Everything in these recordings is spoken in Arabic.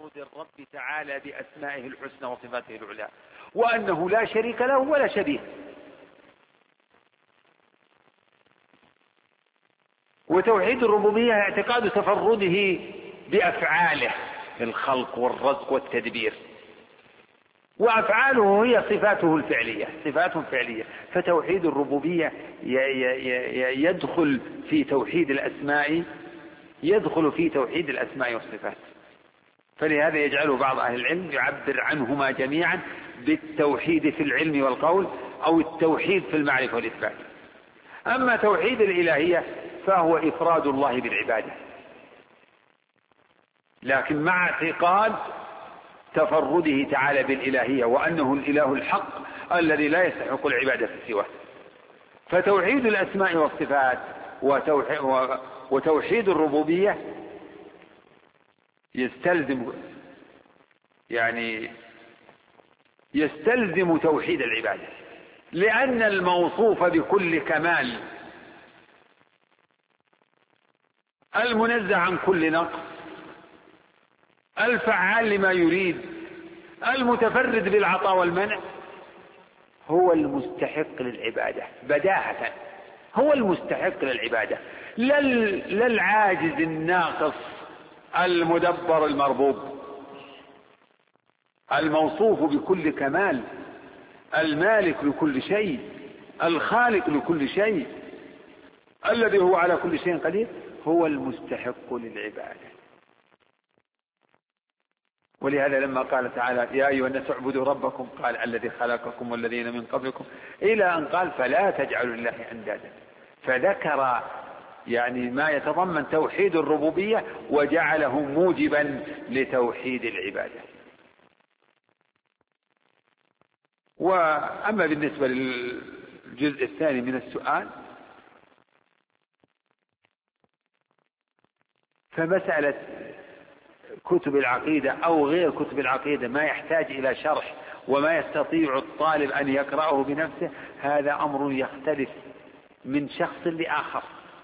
تفرد الرب تعالى بأسمائه الحسنى وصفاته العلى، وأنه لا شريك له ولا شبيه. وتوحيد الربوبية اعتقاد تفرده بأفعاله في الخلق والرزق والتدبير، وأفعاله هي صفاته الفعلية، صفات فعلية. فتوحيد الربوبية يدخل في توحيد الأسماء، يدخل في توحيد الأسماء والصفات. فلهذا يجعله بعض أهل العلم يعبر عنهما جميعا بالتوحيد في العلم والقول، أو التوحيد في المعرفة والإثبات. أما توحيد الإلهية فهو إفراد الله بالعبادة، لكن مع اعتقاد تفرده تعالى بالإلهية، وأنه الإله الحق الذي لا يستحق العبادة سواه. فتوحيد الأسماء والصفات وتوحيد الربوبية يستلزم توحيد العبادة، لأن الموصوف بكل كمال المنزه عن كل نقص الفعال لما يريد المتفرد بالعطاء والمنع هو المستحق للعبادة بداهة، هو المستحق للعبادة، لا العاجز الناقص المدبر المربوب. الموصوف بكل كمال، المالك لكل شيء، الخالق لكل شيء، الذي هو على كل شيء قدير، هو المستحق للعبادة. ولهذا لما قال تعالى يا أيها الناس اعبدوا ربكم، قال الذي خلقكم والذين من قبلكم، إلى أن قال فلا تجعلوا لله أندادا. فذكر ما يتضمن توحيد الربوبية وجعله موجبا لتوحيد العبادة. وأما بالنسبة للجزء الثاني من السؤال، فمسألة كتب العقيدة أو غير كتب العقيدة ما يحتاج إلى شرح وما يستطيع الطالب أن يقرأه بنفسه، هذا أمر يختلف من شخص لآخر،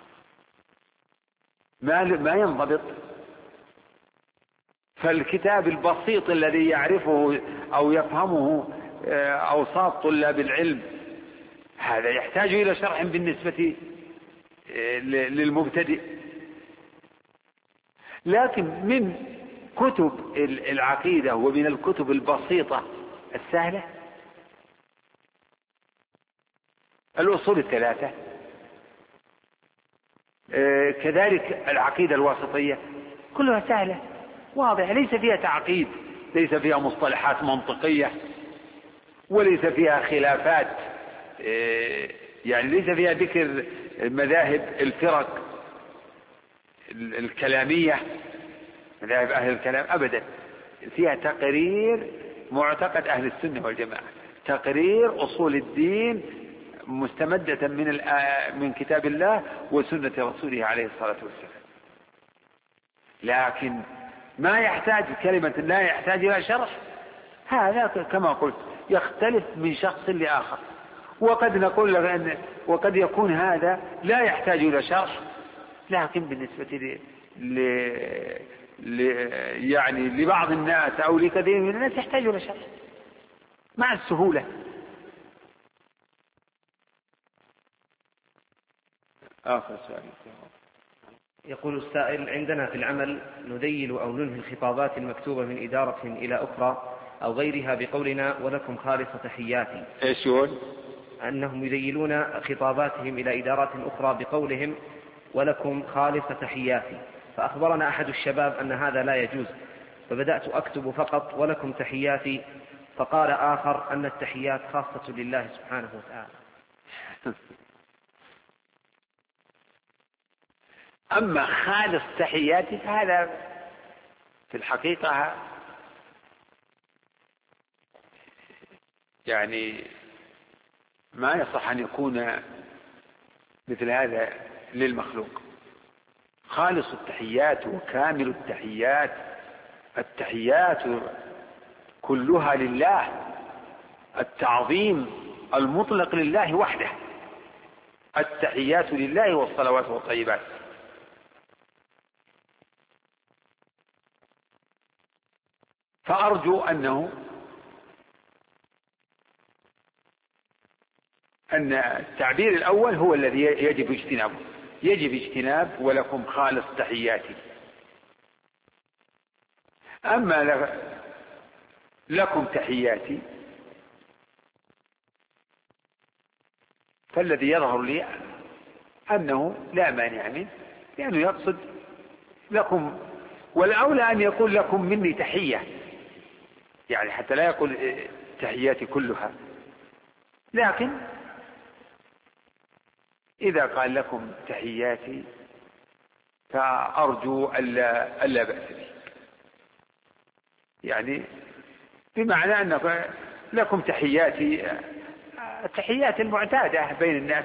ما ينضبط. فالكتاب البسيط الذي يعرفه أو يفهمه أوساط طلاب العلم هذا يحتاج إلى شرح بالنسبة للمبتدئ. لكن من كتب العقيدة ومن الكتب البسيطة السهلة الأصول الثلاثة، كذلك العقيدة الواسطية، كلها سهلة واضحة، ليس فيها تعقيد، ليس فيها مصطلحات منطقية، وليس فيها خلافات، ليس فيها ذكر مذاهب الفرق الكلامية، مذاهب أهل الكلام أبدا. فيها تقرير معتقد أهل السنة والجماعة، تقرير أصول الدين مستمدة من كتاب الله وسنة رسوله عليه الصلاة والسلام. لكن ما يحتاج كلمة لا يحتاج إلى شرح، هذا كما قلت يختلف من شخص لآخر. وقد نقول وقد يكون هذا لا يحتاج إلى شرح، لكن بالنسبة لبعض الناس أو لكثير من الناس يحتاج إلى شرح مع السهولة. آخر سؤال. يقول السائل: عندنا في العمل نذيل أو ننهي الخطابات المكتوبة من إدارة إلى أخرى أو غيرها بقولنا ولكم خالص تحياتي. إيش يقول؟ أنهم يذيلون خطاباتهم إلى إدارات أخرى بقولهم ولكم خالص تحياتي. فأخبرنا أحد الشباب أن هذا لا يجوز، فبدأت أكتب فقط ولكم تحياتي، فقال آخر أن التحيات خاصة لله سبحانه وتعالى. أما خالص تحياتي فهذا في الحقيقة ما يصح أن يكون مثل هذا للمخلوق. خالص التحيات وكامل التحيات، التحيات كلها لله، التعظيم المطلق لله وحده، التحيات لله والصلوات والطيبات. فأرجو أن التعبير الأول هو الذي يجب اجتنابه، يجب اجتناب ولكم خالص تحياتي. أما لكم تحياتي فالذي يظهر لي أنه لا مانع منه، لأنه يقصد لكم، والأولى أن يقول لكم مني تحية، يعني حتى لا يقول تحياتي كلها، لكن إذا قال لكم تحياتي فأرجو ألا بأس به، يعني بمعنى أن لكم تحياتي، التحيات المعتادة بين الناس.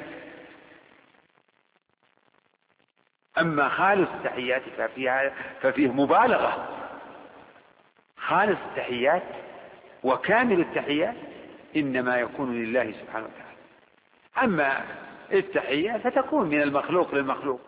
أما خالص التحيات ففيه مبالغة. خالص التحيات وكامل التحيات إنما يكون لله سبحانه وتعالى، أما التحية فتكون من المخلوق للمخلوق.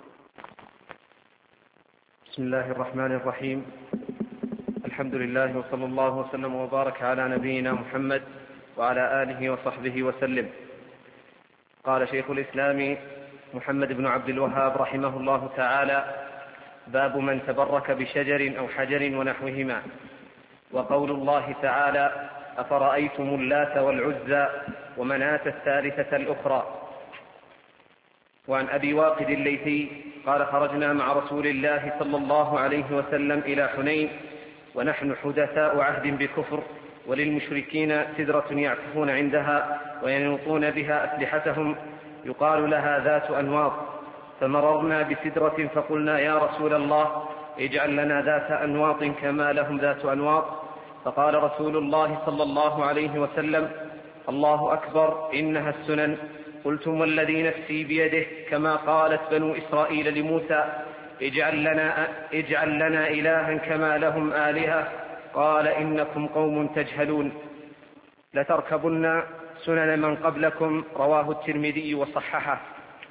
بسم الله الرحمن الرحيم. الحمد لله وصلى الله وسلم وبارك على نبينا محمد وعلى آله وصحبه وسلم. قال شيخ الإسلام محمد بن عبد الوهاب رحمه الله تعالى: باب من تبرك بشجر أو حجر ونحوهما. وقول الله تعالى: أفرأيتم اللات والعزى ومناة الثالثة الأخرى. وعن أبي واقد الليثي قال: خرجنا مع رسول الله صلى الله عليه وسلم إلى حنين ونحن حدثاء عهد بكفر، وللمشركين سدرة يعكفون عندها وينوطون بها أسلحتهم يقال لها ذات أنواط، فمررنا بسدرة فقلنا: يا رسول الله اجعل لنا ذات أنواط كما لهم ذات أنواط. فقال رسول الله صلى الله عليه وسلم: الله أكبر، إنها السنن. قلتم: والذي نفسي بيده، كما قالت بنو إسرائيل لموسى: اجعل لنا إلها كما لهم آلهة. قال: إنكم قوم تجهلون. لتركبن سنن من قبلكم. رواه الترمذي وصححه.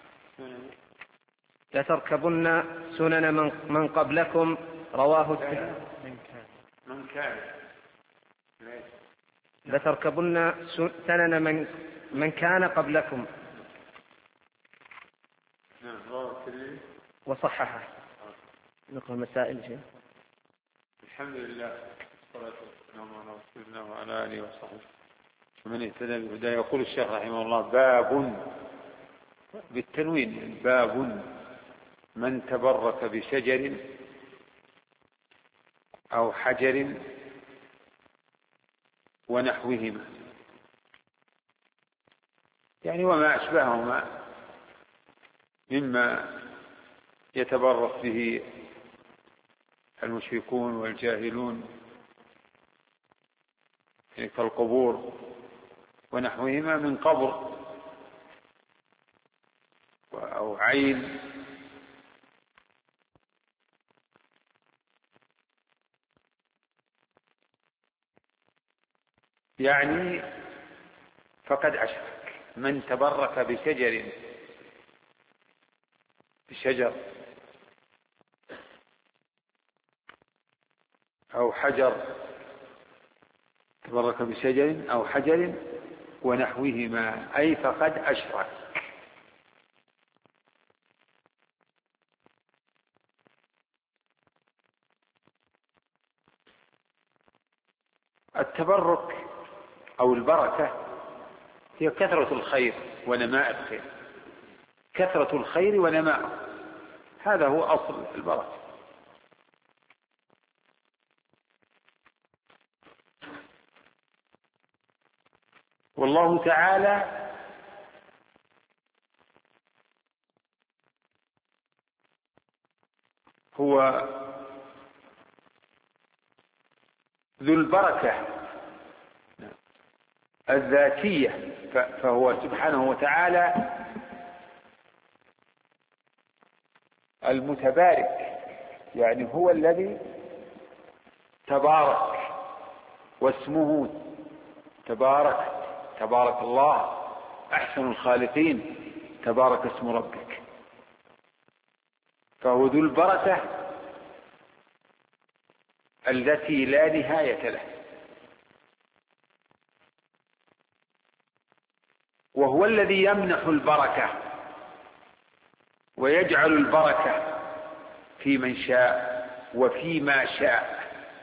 لتركبن سنن من قبلكم. رواه لتركبن سنن من كان قبلكم. وصححه. نقرأ المسائل شيء. الحمد لله والصلاة والسلام على رسول الله وعلى آله وصحبه ومن اهتدى بهداه. يقول الشيخ رحمه الله: باب بالتنوين، باب من تبرك بشجر أو حجر ونحوهما، يعني وما أشبههما مما يتبرك به المشركون والجاهلون كالقبور ونحوهما من قبر أو عين يعني فقد أشرك. من تبرك بشجر أو حجر، تبرك بشجر أو حجر ونحوهما أي فقد أشرك. التبرك أو البركة هي كثرة الخير ونماء الخير، كثرة الخير ونماء، هذا هو أصل البركة. والله تعالى هو ذو البركة الذاتية، فهو سبحانه وتعالى المتبارك، يعني هو الذي تبارك، واسمه تبارك الله أحسن الخالقين، تبارك اسم ربك. فهو ذو البركة التي لا نهاية له، وهو الذي يمنح البركة ويجعل البركة في من شاء وفيما شاء.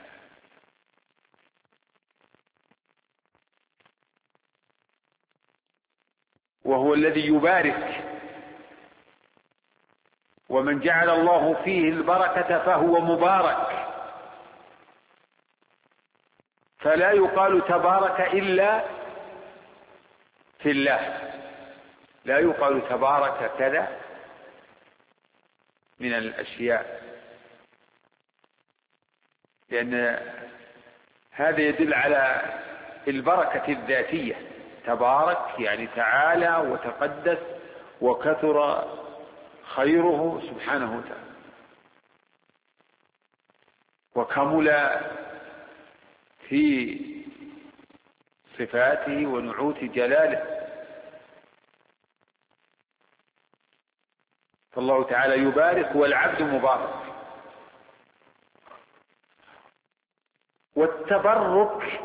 وهو الذي يبارك، ومن جعل الله فيه البركة فهو مبارك، فلا يقال تبارك إلا في الله، لا يقال تبارك كذا من الأشياء، لأن هذا يدل على البركة الذاتية. تبارك يعني تعالى وتقدس وكثر خيره سبحانه وتعالى، وكمل في صفاته ونعوت جلاله. فالله تعالى يبارك والعبد مبارك. والتبرك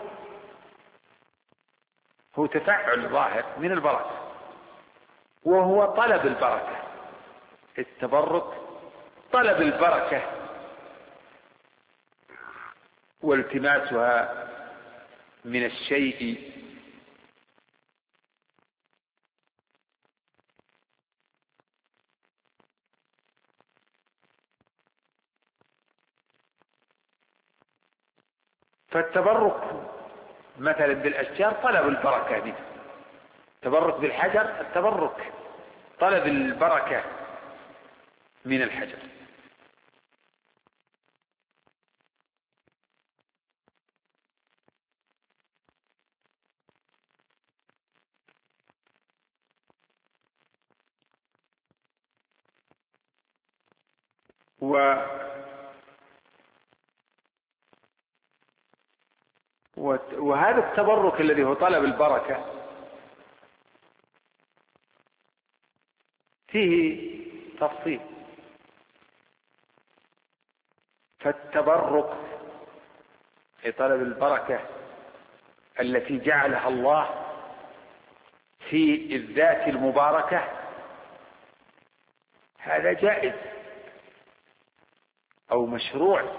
هو تفعل ظاهر من البركة، وهو طلب البركة. التبرك طلب البركة والتماسها من الشيء. فالتبرك مثلا بالأشجار طلب البركة منه، التبرك بالحجر التبرك طلب البركة من الحجر. وهذا التبرك الذي هو طلب البركة فيه تفصيل. فالتبرك في طلب البركة التي جعلها الله في الذات المباركة هذا جائز أو مشروع.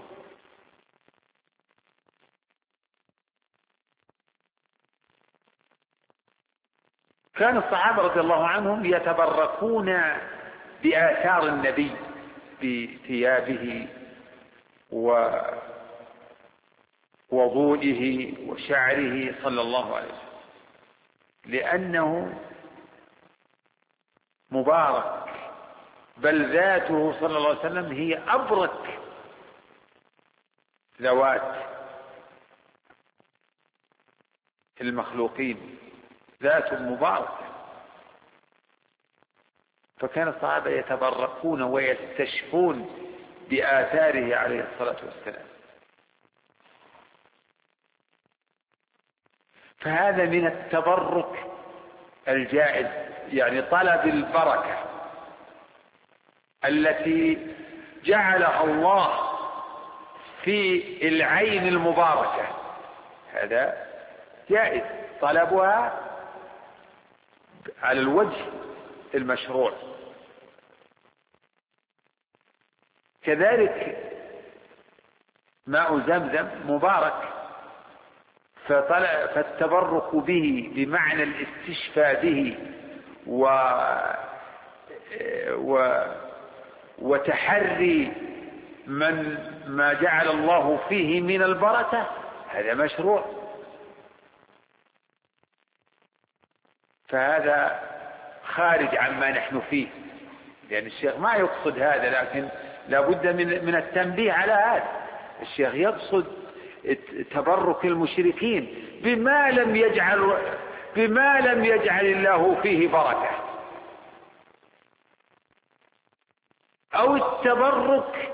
كان الصحابة رضي الله عنهم يتبركون بآثار النبي بثيابه ووضوئه وشعره صلى الله عليه وسلم، لأنه مبارك، بل ذاته صلى الله عليه وسلم هي أبرك ذوات المخلوقين، ذات مباركة. فكان الصحابة يتبركون ويستشفون بآثاره عليه الصلاة والسلام. فهذا من التبرك الجائز، يعني طلب البركة التي جعلها الله في العين المباركة، هذا جائز طلبها على الوجه المشروع. كذلك ماء زمزم مبارك، فالتبرك به بمعنى الاستشفاء به وتحري ما جعل الله فيه من البركة هذا مشروع. فهذا خارج عما نحن فيه، لأن الشيخ ما يقصد هذا، لكن لا بد من التنبيه على هذا. الشيخ يقصد تبرك المشركين بما لم يجعل الله فيه بركة، أو التبرك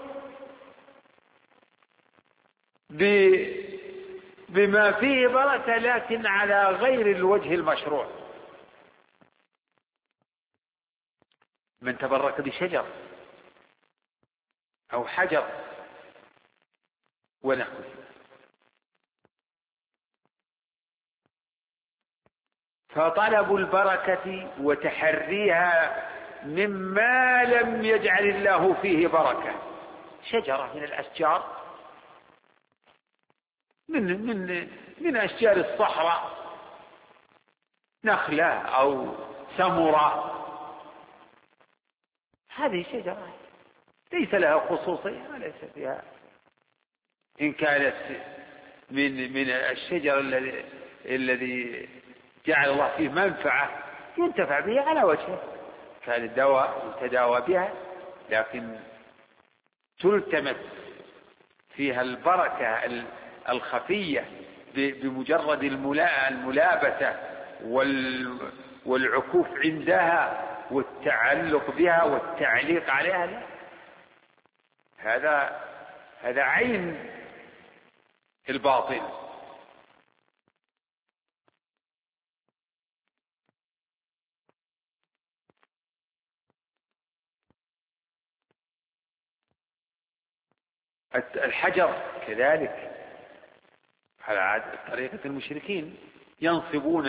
بما فيه بركة لكن على غير الوجه المشروع. من تبرك بشجر أو حجر ونحوه. فطلب البركة وتحريها مما لم يجعل الله فيه بركة، شجرة من الأشجار، من أشجار الصحراء، نخلة أو سمرة، هذه شجرة ليس لها خصوصية وليس فيها، إن كانت من الشجر الذي جعل الله فيه منفعة ينتفع به على وجهه، كان الدواء يتداوى بها، لكن تلتمس فيها البركة الخفية بمجرد الملابسة والعكوف عندها والتعلق بها والتعليق عليها، هذا عين الباطل. الحجر كذلك على طريقة المشركين، ينصبون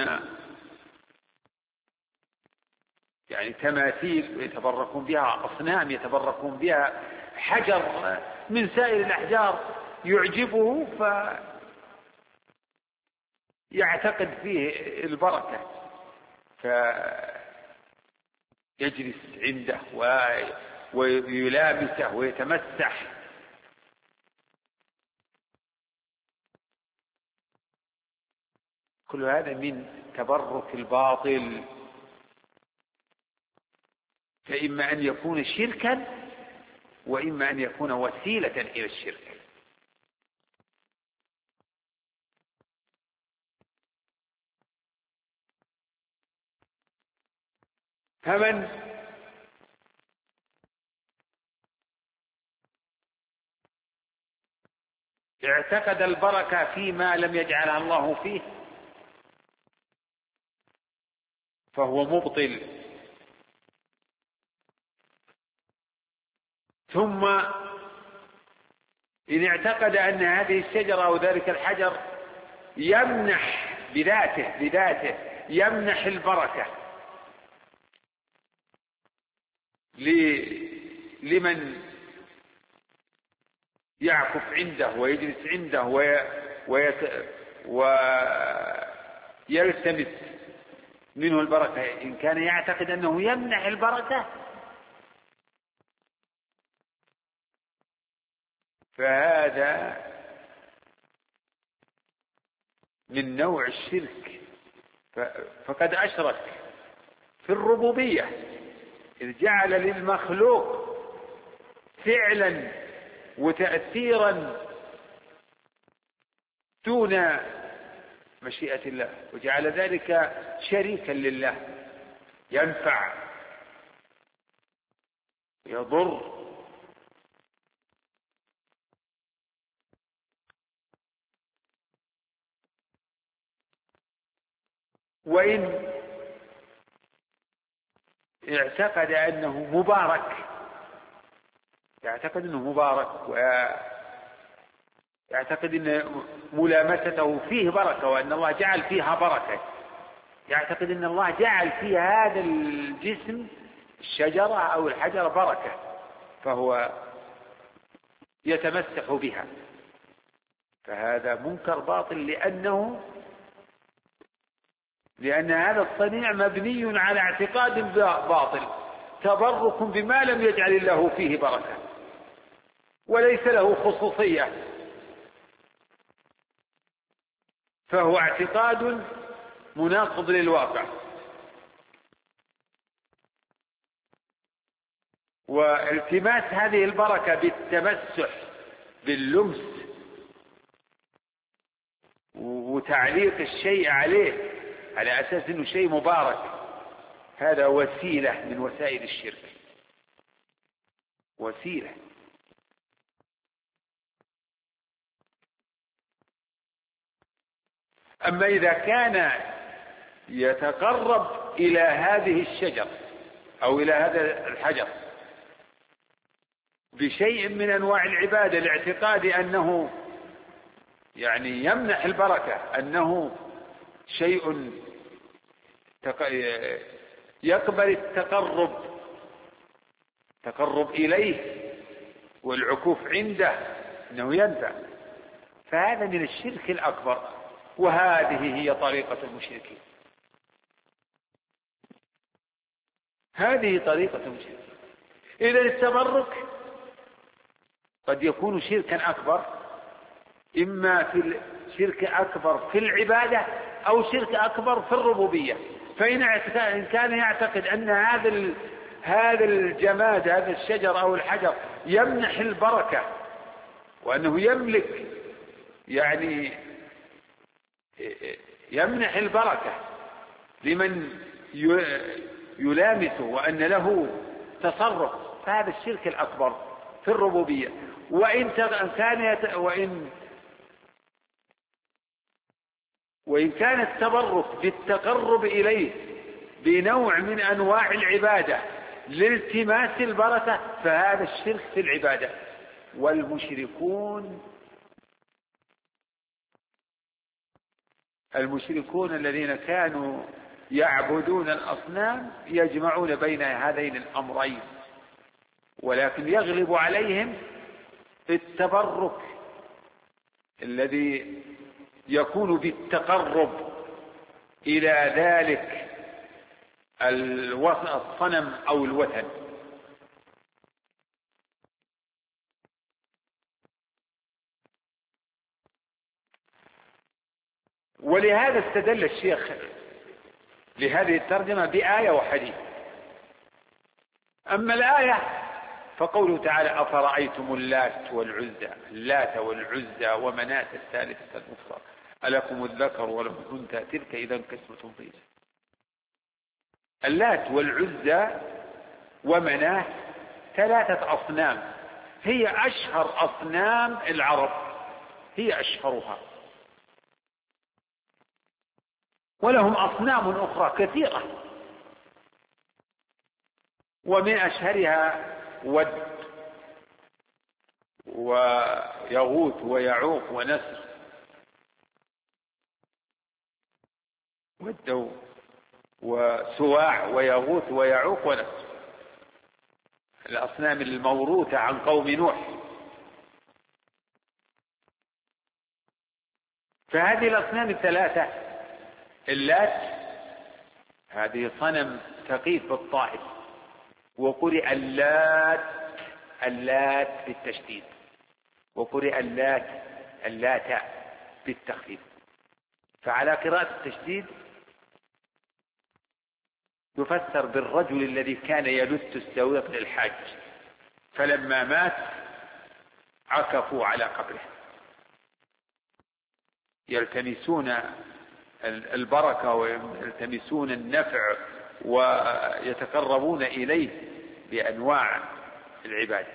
يعني تماثيل ويتبركون بها، أصنام يتبركون بها، حجر من سائر الأحجار يعجبه فيعتقد فيه البركة فيجلس عنده ويلامسه ويتمسح. كل هذا من تبرك الباطل، فإما أن يكون شركا وإما أن يكون وسيلة إلى الشرك. فمن اعتقد البركة فيما لم يجعلها الله فيه فهو مبطل. ثم إن اعتقد أن هذه الشجرة أو ذلك الحجر يمنح بذاته يمنح البركة لمن يعكف عنده ويجلس عنده ويلتمس منه البركة، إن كان يعتقد أنه يمنح البركة فهذا من نوع الشرك، فقد أشرك في الربوبية إذ جعل للمخلوق فعلا وتأثيرا دون مشيئة الله، وجعل ذلك شريكا لله، ينفع يضر. وإن اعتقد أنه مبارك، يعتقد أنه مبارك ويعتقد أن ملامسته فيه بركة وأن الله جعل فيها بركة، يعتقد أن الله جعل في هذا الجسم الشجرة أو الحجر بركة فهو يتمسح بها، فهذا منكر باطل لأن هذا الصنيع مبني على اعتقاد باطل، تبرك بما لم يجعل الله فيه بركة وليس له خصوصية، فهو اعتقاد مناقض للواقع. والتماس هذه البركة بالتمسح باللمس وتعليق الشيء عليه على أساس أنه شيء مبارك، هذا وسيلة من وسائل الشرك، وسيلة. أما إذا كان يتقرب إلى هذه الشجر أو إلى هذا الحجر بشيء من أنواع العبادة لاعتقاد أنه يعني يمنح البركة، أنه شيء يقبل التقرب إليه والعكوف عنده أنه ينفع، فهذا من الشرك الأكبر، وهذه هي طريقة المشركين. هذه طريقة المشركين. إذا التبرك قد يكون شركا أكبر، إما في شرك أكبر في العبادة أو شرك أكبر في الربوبية. فإن كان يعتقد أن هذا الجماد، هذا الشجر أو الحجر يمنح البركة، وأنه يملك يعني يمنح البركة لمن يلامسه، وأن له تصرف، فهذا الشرك الأكبر في الربوبية. وإن كان التبرك بالتقرب إليه بنوع من أنواع العبادة لالتماس البركة، فهذا الشرك في العبادة. المشركون الذين كانوا يعبدون الأصنام يجمعون بين هذين الأمرين، ولكن يغلب عليهم التبرك الذي يكون بالتقرب إلى ذلك الصنم أو الوثن. ولهذا استدل الشيخ لهذه الترجمة بآية وحديث. أما الآية فقوله تعالى: أفرأيتم اللات والعزى ومناة الثالثة الأخرى ألكم الذكر وله الأنثى تلك إذا قسمة ضيزى. اللات والعزى ومناة 3 أصنام، هي أشهر أصنام العرب، هي أشهرها، ولهم أصنام أخرى كثيرة، ومن أشهرها ود ويغوث ويعوق ونسر، ود وسواع ويغوث ويعوق ونسر، الأصنام الموروثة عن قوم نوح. فهذه الأصنام 3: اللات، هذه صنم ثقيف بالطائف، وقرئ اللات بالتشديد، وقرئ اللات بالتخفيف. فعلى قراءة التشديد يفسر بالرجل الذي كان يلت السويق للحاج، فلما مات عكفوا على قبره يلتمسون البركة ويلتمسون النفع ويتقربون إليه بأنواع العبادة.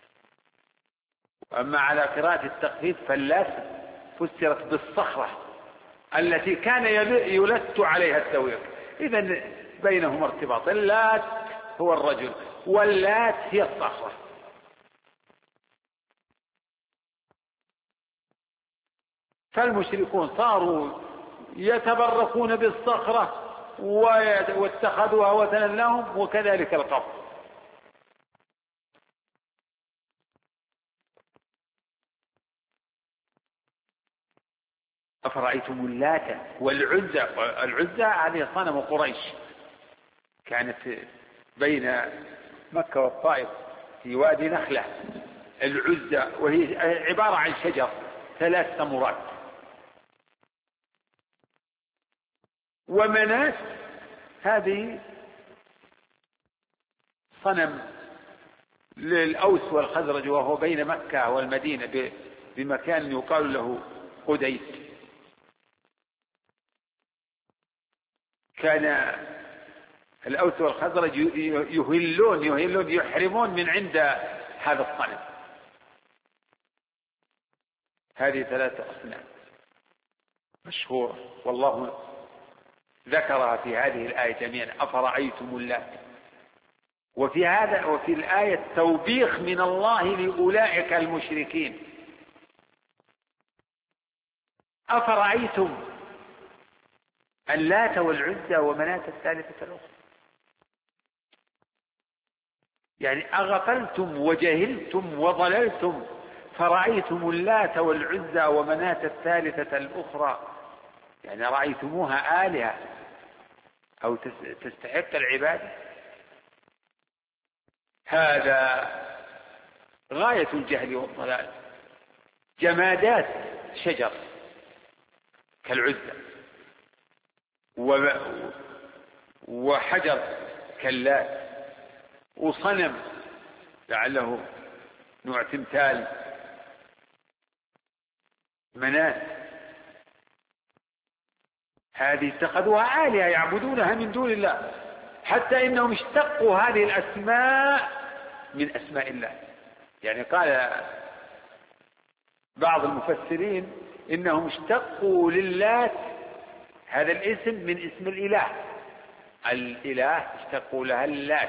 أما على قراءة التخفيف فاللات فسرت بالصخرة التي كان يلت عليها السويق. إذن بينهما ارتباط، اللات هو الرجل واللات هي الصخرة. فالمشركون صاروا يتبركون بالصخرة واتخذوها وثنا لهم، وكذلك القبر. أفرأيتم اللات والعزى. العزى هذه صنم قريش، كانت بين مكة والطائف في وادي نخلة العزى، وهي عبارة عن شجر 3 ثمرات. ومناة هذه صنم للأوس والخزرج، وهو بين مكة والمدينة بمكان يقال له قديس. كان الأوس والخزرج يهلون يحرمون من عند هذا الصنم. هذه 3 أصنام مشهورة، والله ذكرها في هذه الآية جميعا: أفرأيتم اللات. وفي الآية توبيخ من الله لأولئك المشركين: أفرأيتم اللات والعزى ومناة الثالثة الأخرى. يعني أغفلتم وجهلتم وضللتم فرأيتم اللات والعزى ومناة الثالثة الأخرى، يعني رأيتموها آلهة أو تستحق العبادة. هذا غاية الجهل والضلال. جمادات شجر كالعزى وحجر كاللات وصنم لعله نوع تمثال مناة، هذه اتخذوها آلهة يعبدونها من دون الله، حتى إنهم اشتقوا هذه الأسماء من أسماء الله. يعني قال بعض المفسرين إنهم اشتقوا للات هذا الاسم من اسم الإله اشتقوا لها اللات،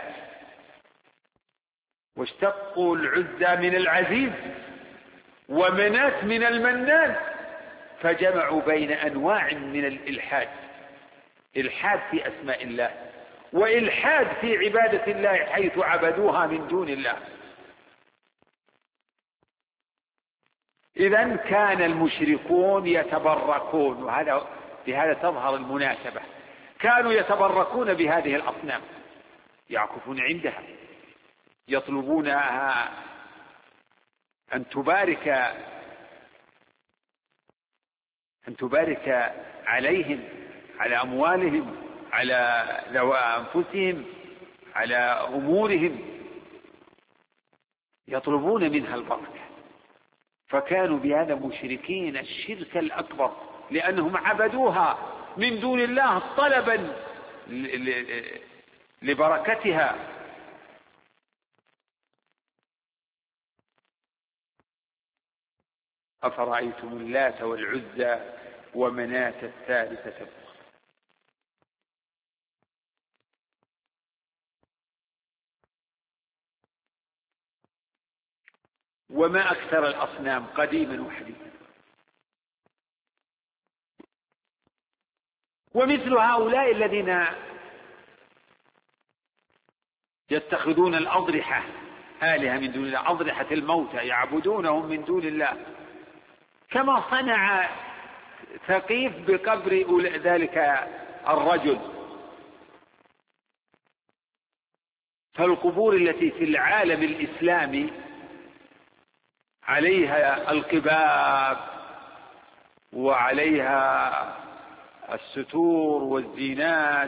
واشتقوا العزى من العزيز ومناة من المنان، فجمعوا بين أنواع من الإلحاد، إلحاد في أسماء الله وإلحاد في عبادة الله حيث عبدوها من دون الله. إذن كان المشركون يتبركون، بهذا تظهر المناسبة، كانوا يتبركون بهذه الأصنام، يعكفون عندها، يطلبونها أن تبارك عليهم، على أموالهم، على أنفسهم، على أمورهم، يطلبون منها البركة. فكانوا بهذا مشركين الشرك الأكبر، لأنهم عبدوها من دون الله طلبا لبركتها. أفرأيتم اللات والعزى ومناة الثالثة الأخرى. وما أكثر الأصنام قديما وحديثا. ومثل هؤلاء الذين يتخذون الأضرحة آلهة من دون الله، أضرحة الموتى يعبدونهم من دون الله، كما صنع ثقيف بقبر ذلك الرجل. فالقبور التي في العالم الإسلامي عليها القباب وعليها الستور والزينات،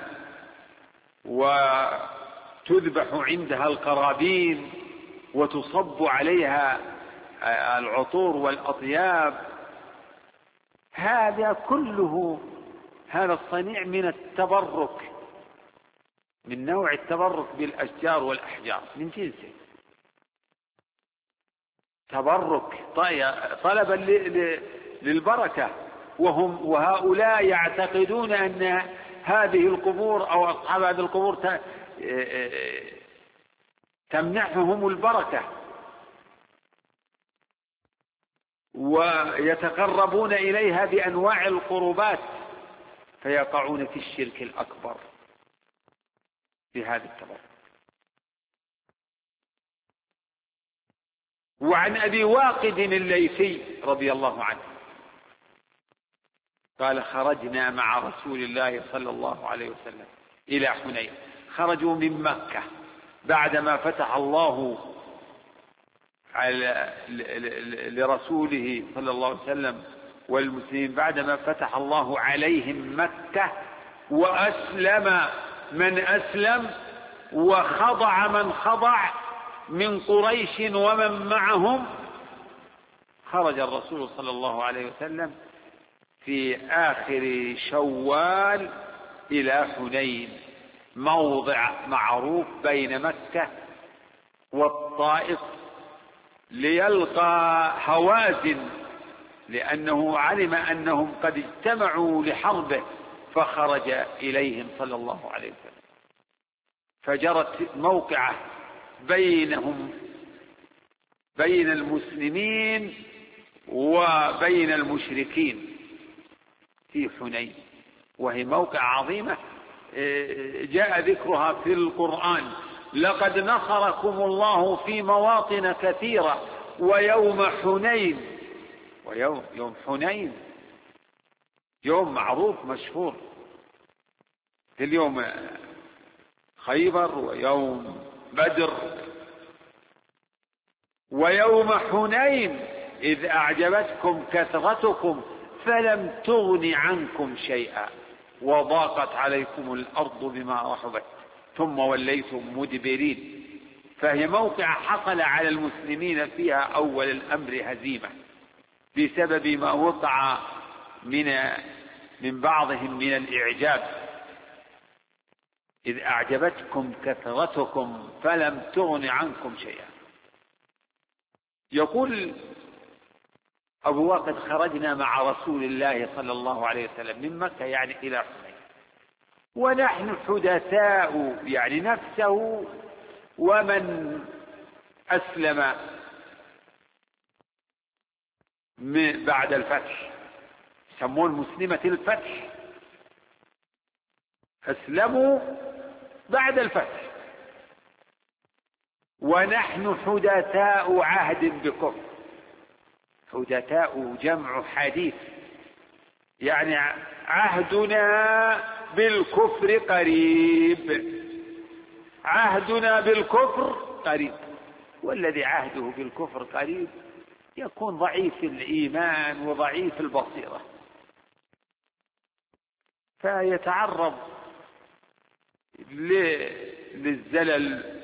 وتذبح عندها القرابين وتصب عليها العطور والأطياب، هذا كله هذا الصنيع من التبرك، من نوع التبرك بالأشجار والأحجار، من جنسه تبرك طلبا للبركة. وهؤلاء يعتقدون أن هذه القبور أو أصحاب هذه القبور تمنحهم البركة، ويتقربون إليها بأنواع القربات، فيقعون في الشرك الأكبر بهذا التبرك. وعن أبي واقد الليثي رضي الله عنه قال: خرجنا مع رسول الله صلى الله عليه وسلم إلى حنين. خرجوا من مكة بعدما فتح الله لرسوله صلى الله عليه وسلم والمسلمين، بعدما فتح الله عليهم مكة، وأسلم من أسلم وخضع من خضع من قريش ومن معهم. خرج الرسول صلى الله عليه وسلم في آخر شوال إلى حنين، موضع معروف بين مكة والطائف، ليلقى هوازن، لأنه علم أنهم قد اجتمعوا لحربه، فخرج إليهم صلى الله عليه وسلم. فجرت موقعة بينهم، بين المسلمين وبين المشركين في حنين. وهي موقع عظيمة جاء ذكرها في القرآن: لقد نصركم الله في مواطن كثيرة ويوم حنين. يوم حنين يوم معروف مشهور، في اليوم خيبر ويوم بدر. ويوم حنين إذ أعجبتكم كثرتكم فلم تغن عنكم شيئا وضاقت عليكم الأرض بما رحبت ثم وليتم مدبرين. فهي موقع حصل على المسلمين فيها أول الأمر هزيمة بسبب ما وقع من بعضهم من الإعجاب. إذ أعجبتكم كثرتكم فلم تغن عنكم شيئا. يقول أبو واقد: خرجنا مع رسول الله صلى الله عليه وسلم من مكة يعني إلى حنين ونحن حدثاء، يعني نفسه ومن أسلم بعد الفتح، يسمون مسلمة الفتح، أسلموا بعد الفتح. ونحن حدثاء عهد بكفر. حدثاء جمع حديث، يعني عهدنا بالكفر قريب، عهدنا بالكفر قريب. والذي عهده بالكفر قريب يكون ضعيف الإيمان وضعيف البصيرة، فيتعرض للزلل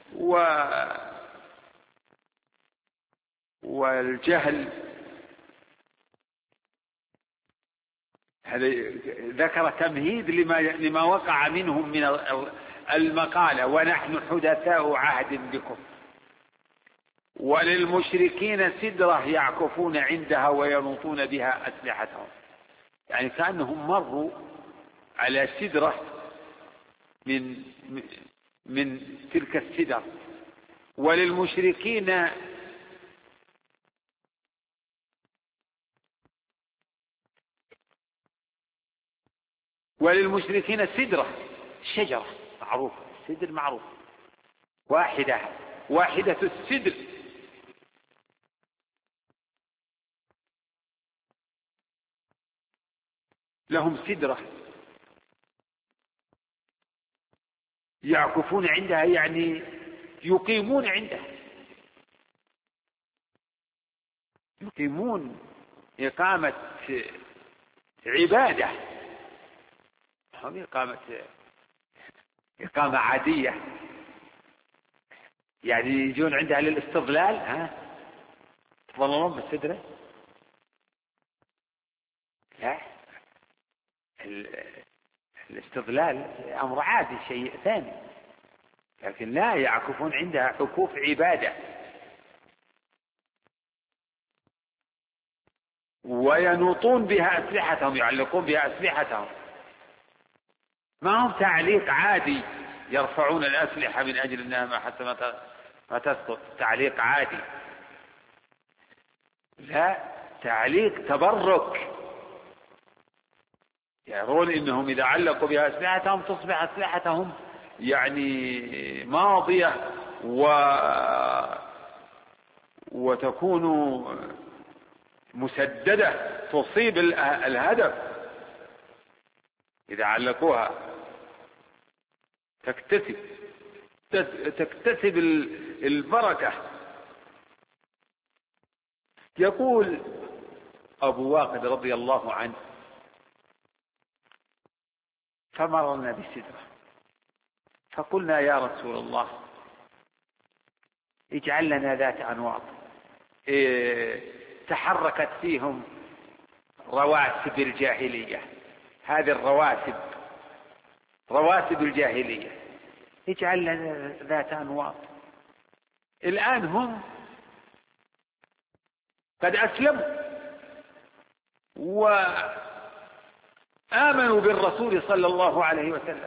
والجهل. ذكر تمهيد لما وقع منهم من المقالة: ونحن حدثاء عهد بكم. وللمشركين سدرة يعكفون عندها وينوطون بها أسلحتهم، يعني كأنهم مروا على سدرة من تلك السدر. وللمشركين سدرة، شجرة معروفة، السدر معروف، واحدة السدر. لهم سدرة يعكفون عندها، يعني يقيمون عندها، يقيمون إقامة عبادة، هم إقامة عادية، يعني يجون عندها للاستظلال. تظللون بالسدرة؟ لا، الاستظلال أمر عادي، شيء ثاني، لكن لا، يعكفون عندها عكوف عبادة. وينوطون بها أسلحتهم، يعلقون بها أسلحتهم، ما هم تعليق عادي يرفعون الأسلحة من أجل أنها حتى ما تسقط، تعليق عادي، لا، تعليق تبرك. يرون إنهم إذا علقوا بها أسلحتهم تصبح أسلحتهم يعني ماضية وتكون مسددة تصيب الهدف. إذا علقوها تكتسب البركة. يقول أبو واقد رضي الله عنه: فمررنا بسدرة فقلنا: يا رسول الله اجعل لنا ذات أنواط تحركت فيهم رواسب الجاهلية، هذه رواسب الجاهلية، اجعل لنا ذات أنواط. الآن هم قد أسلموا وآمنوا بالرسول صلى الله عليه وسلم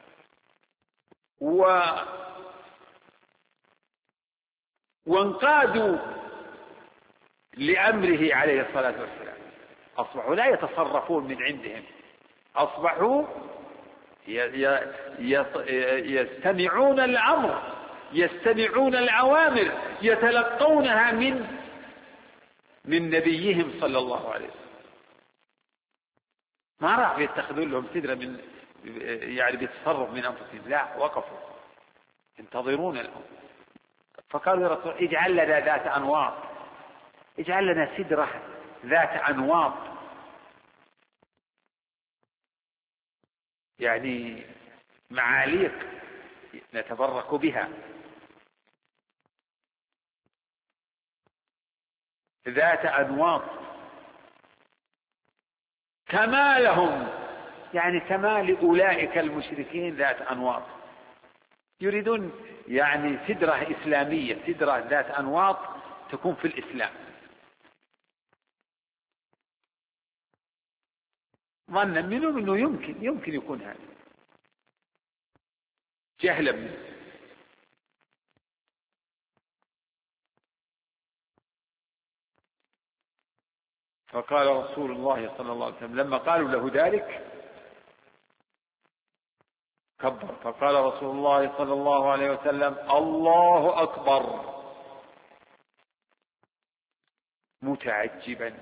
وانقادوا لأمره عليه الصلاة والسلام، أصبحوا لا يتصرفون من عندهم، أصبحوا يستمعون الأمر، يستمعون الأوامر، يتلقونها من نبيهم صلى الله عليه وسلم. ما راح يتخذون لهم سدرة يعني بيتصرف من أنفسهم، لا، وقفوا ينتظرون الأمر. فقالوا يا رسول اجعل لنا ذات أنواط، اجعل لنا سدرة ذات أنواط، يعني معاليق نتبرك بها، ذات أنواط كما لهم، يعني كما لأولئك المشركين ذات أنواط. يريدون يعني سدرة إسلامية، سدرة ذات أنواط تكون في الإسلام. ظنا منهم أنه يمكن يكون هذا، جهلا منه. فقال رسول الله صلى الله عليه وسلم لما قالوا له ذلك كبر، فقال رسول الله صلى الله عليه وسلم الله أكبر، متعجبا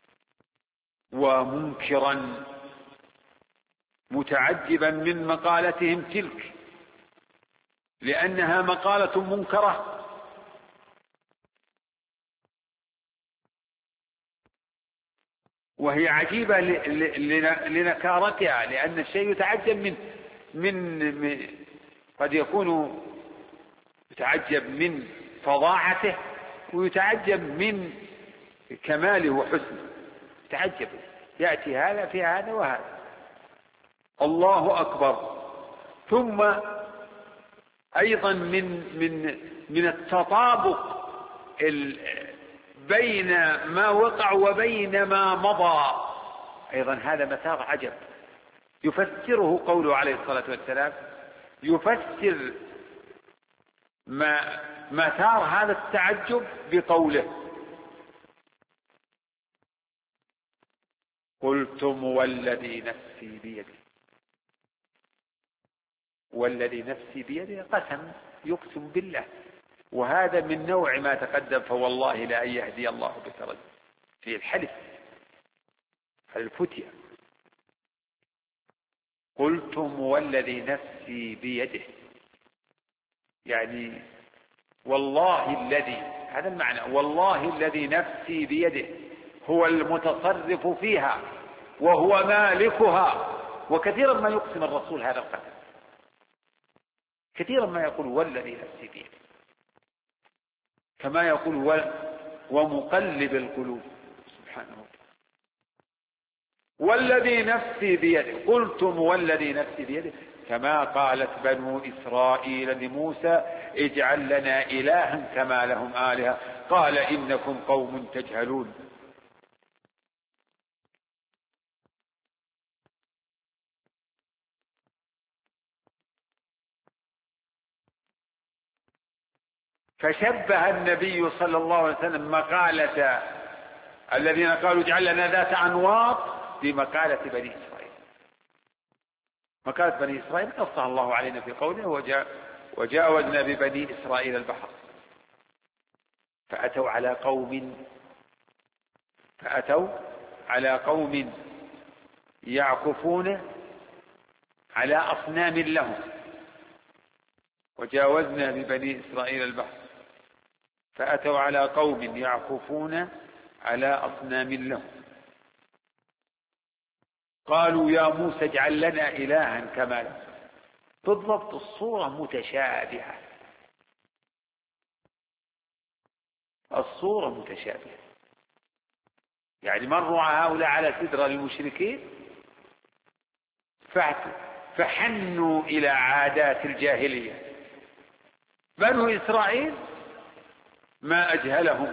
ومنكرا، متعجبا من مقالتهم تلك لأنها مقالة منكرة، وهي عجيبة لنكارتها، لأن الشيء يتعجب من قد يكون يتعجب من فظاعته، ويتعجب من كماله وحسنه، يتعجب يأتي هذا في هذا وهذا. الله أكبر. ثم أيضا من التطابق بين ما وقع وبين ما مضى، أيضا هذا مسار عجب يفسره قوله عليه الصلاة والسلام، يفسر مسار هذا التعجب بقوله قلتم والذي نفسي بيده. والذي نفسي بيده قسم، يقسم بالله، وهذا من نوع ما تقدم، فوالله لا يهدي الله بك رجل، في الحلف الفتية. قلتم والذي نفسي بيده، يعني والله الذي، هذا المعنى، والله الذي نفسي بيده هو المتصرف فيها وهو مالكها. وكثيرا ما يقسم الرسول هذا القسم، كثيرا ما يقول والذي نفسي بيده، كما يقول ومقلب القلوب سبحانه وتعالى. والذي نفسي بيده، قلتم والذي نفسي بيده، كما قالت بنو إسرائيل لموسى اجعل لنا إلها كما لهم آلهة قال إنكم قوم تجهلون. فشبه النبي صلى الله عليه وسلم مقالة الذين قالوا اجعل لنا ذات أنواط بمقالة بني إسرائيل. مقالة بني إسرائيل قصها الله علينا في قوله وجاوزنا ببني إسرائيل البحر فأتوا على قوم يعكفون على أصنام لهم. وجاوزنا ببني إسرائيل البحر فأتوا على قوم يعكفون على أصنام لهم قالوا يا موسى اجعل لنا إلها كما لهم. بالضبط الصورة متشابهة، الصورة متشابهة، يعني مروا هؤلاء على سدرة المشركين فحنوا إلى عادات الجاهلية. بنو إسرائيل ما أجهلهم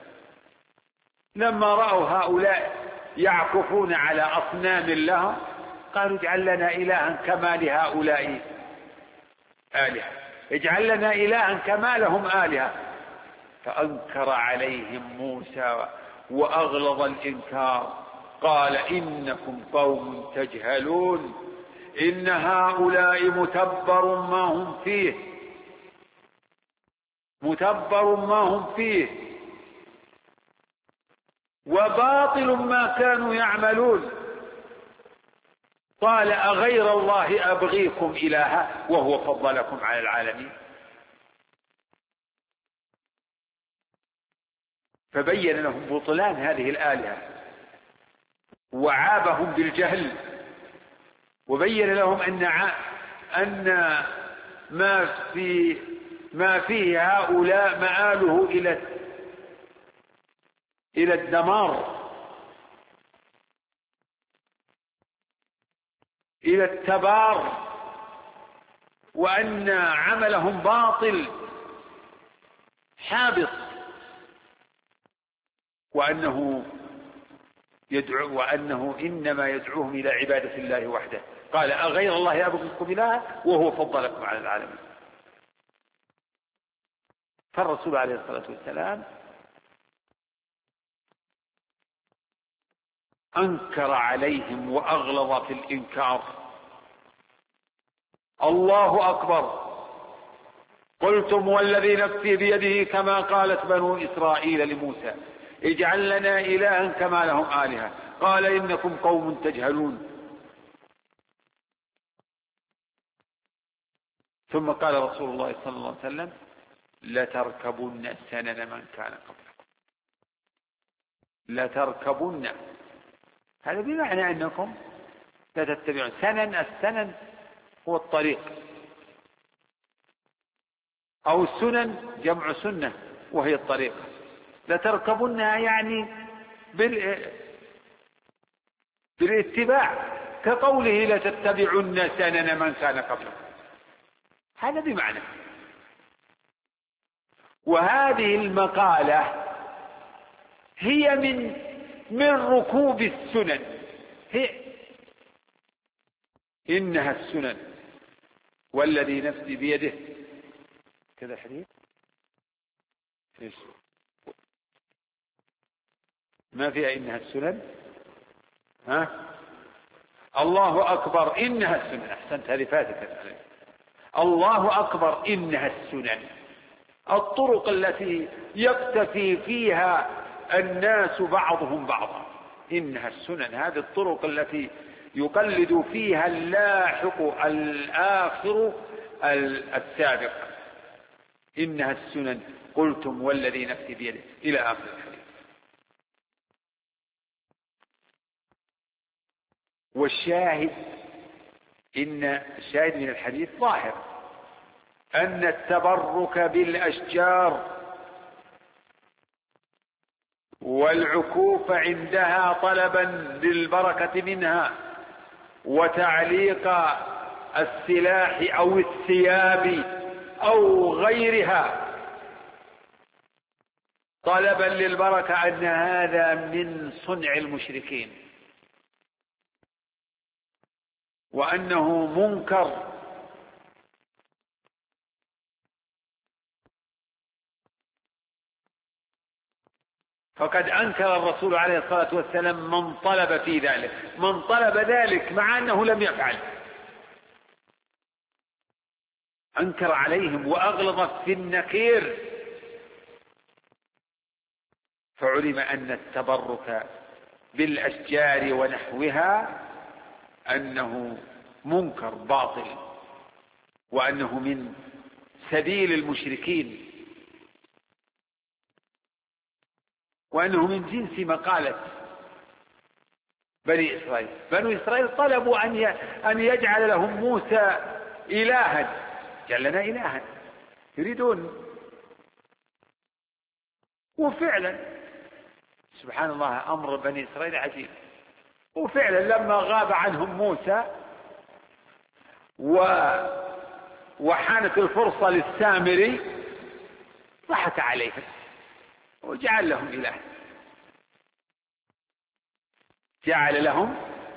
لما رأوا هؤلاء يعكفون على أصنام لهم قالوا اجعل لنا إلها كما لهؤلاء آلهة، اجعل لنا إلها كما لهم آلهة. فأنكر عليهم موسى وأغلظ الإنكار قال إنكم قوم تجهلون إن هؤلاء متبر ما هم فيه، متبر ما هم فيه وباطل ما كانوا يعملون. قال أغير الله أبغيكم إلها وهو فضلكم على العالمين. فبين لهم بطلان هذه الآلهة وعابهم بالجهل، وبين لهم أن ما فيه هؤلاء مآله إلى الدمار، إلى التبار، وأن عملهم باطل حابط، وأنه إنما يدعوهم إلى عبادة الله وحده. قال أغير الله أبغيكم إلها وهو فضلكم على العالمين. فالرسول عليه الصلاة والسلام أنكر عليهم وأغلظ في الإنكار. الله أكبر. قلتم والذي نفسي بيده كما قالت بنو إسرائيل لموسى اجعل لنا إلها كما لهم آلهة قال إنكم قوم تجهلون. ثم قال رسول الله صلى الله عليه وسلم لتركبن سنن من كان قبلكم. لتركبن، هذا بمعنى أنكم لا تتبعون سنن. السنن هو الطريق، أو السنن جمع سنة وهي الطريقة. لتركبنها يعني بالاتباع، كقوله لتتبعن سنن من كان قبلكم، هذا بمعنى. وهذه المقالة هي من ركوب السنن، هي إنها السنن والذي نفسي بيده. كذا الحديث إيش ما فيها إنها السنن؟ الله أكبر إنها السنن. أحسنت، هذه فاتت. الله أكبر إنها السنن، الطرق التي يقتفي فيها الناس بعضهم بعضا. إنها السنن، هذه الطرق التي يقلد فيها اللاحق الآخر السابق. إنها السنن قلتم والذي نفسي بيده إلى آخر الحديث. والشاهد من الحديث ظاهر أن التبرك بالأشجار والعكوف عندها طلبا للبركة منها وتعليق السلاح أو الثياب أو غيرها طلبا للبركة، أن هذا من صنع المشركين وأنه منكر. فقد أنكر الرسول عليه الصلاة والسلام من طلب في ذلك، من طلب ذلك مع أنه لم يفعل. أنكر عليهم وأغلظ في النكير. فعلم أن التبرك بالأشجار ونحوها أنه منكر باطل، وأنه من سبيل المشركين، وأنه من جنس مقالة بني إسرائيل. بنو إسرائيل طلبوا أن يجعل لهم موسى إلها، جعل لنا إلها، يريدون. وفعلا سبحان الله أمر بني إسرائيل عجيب. وفعلا لما غاب عنهم موسى وحانت الفرصة للسامري ضحك عليهم وجعل لهم إله، جعل لهم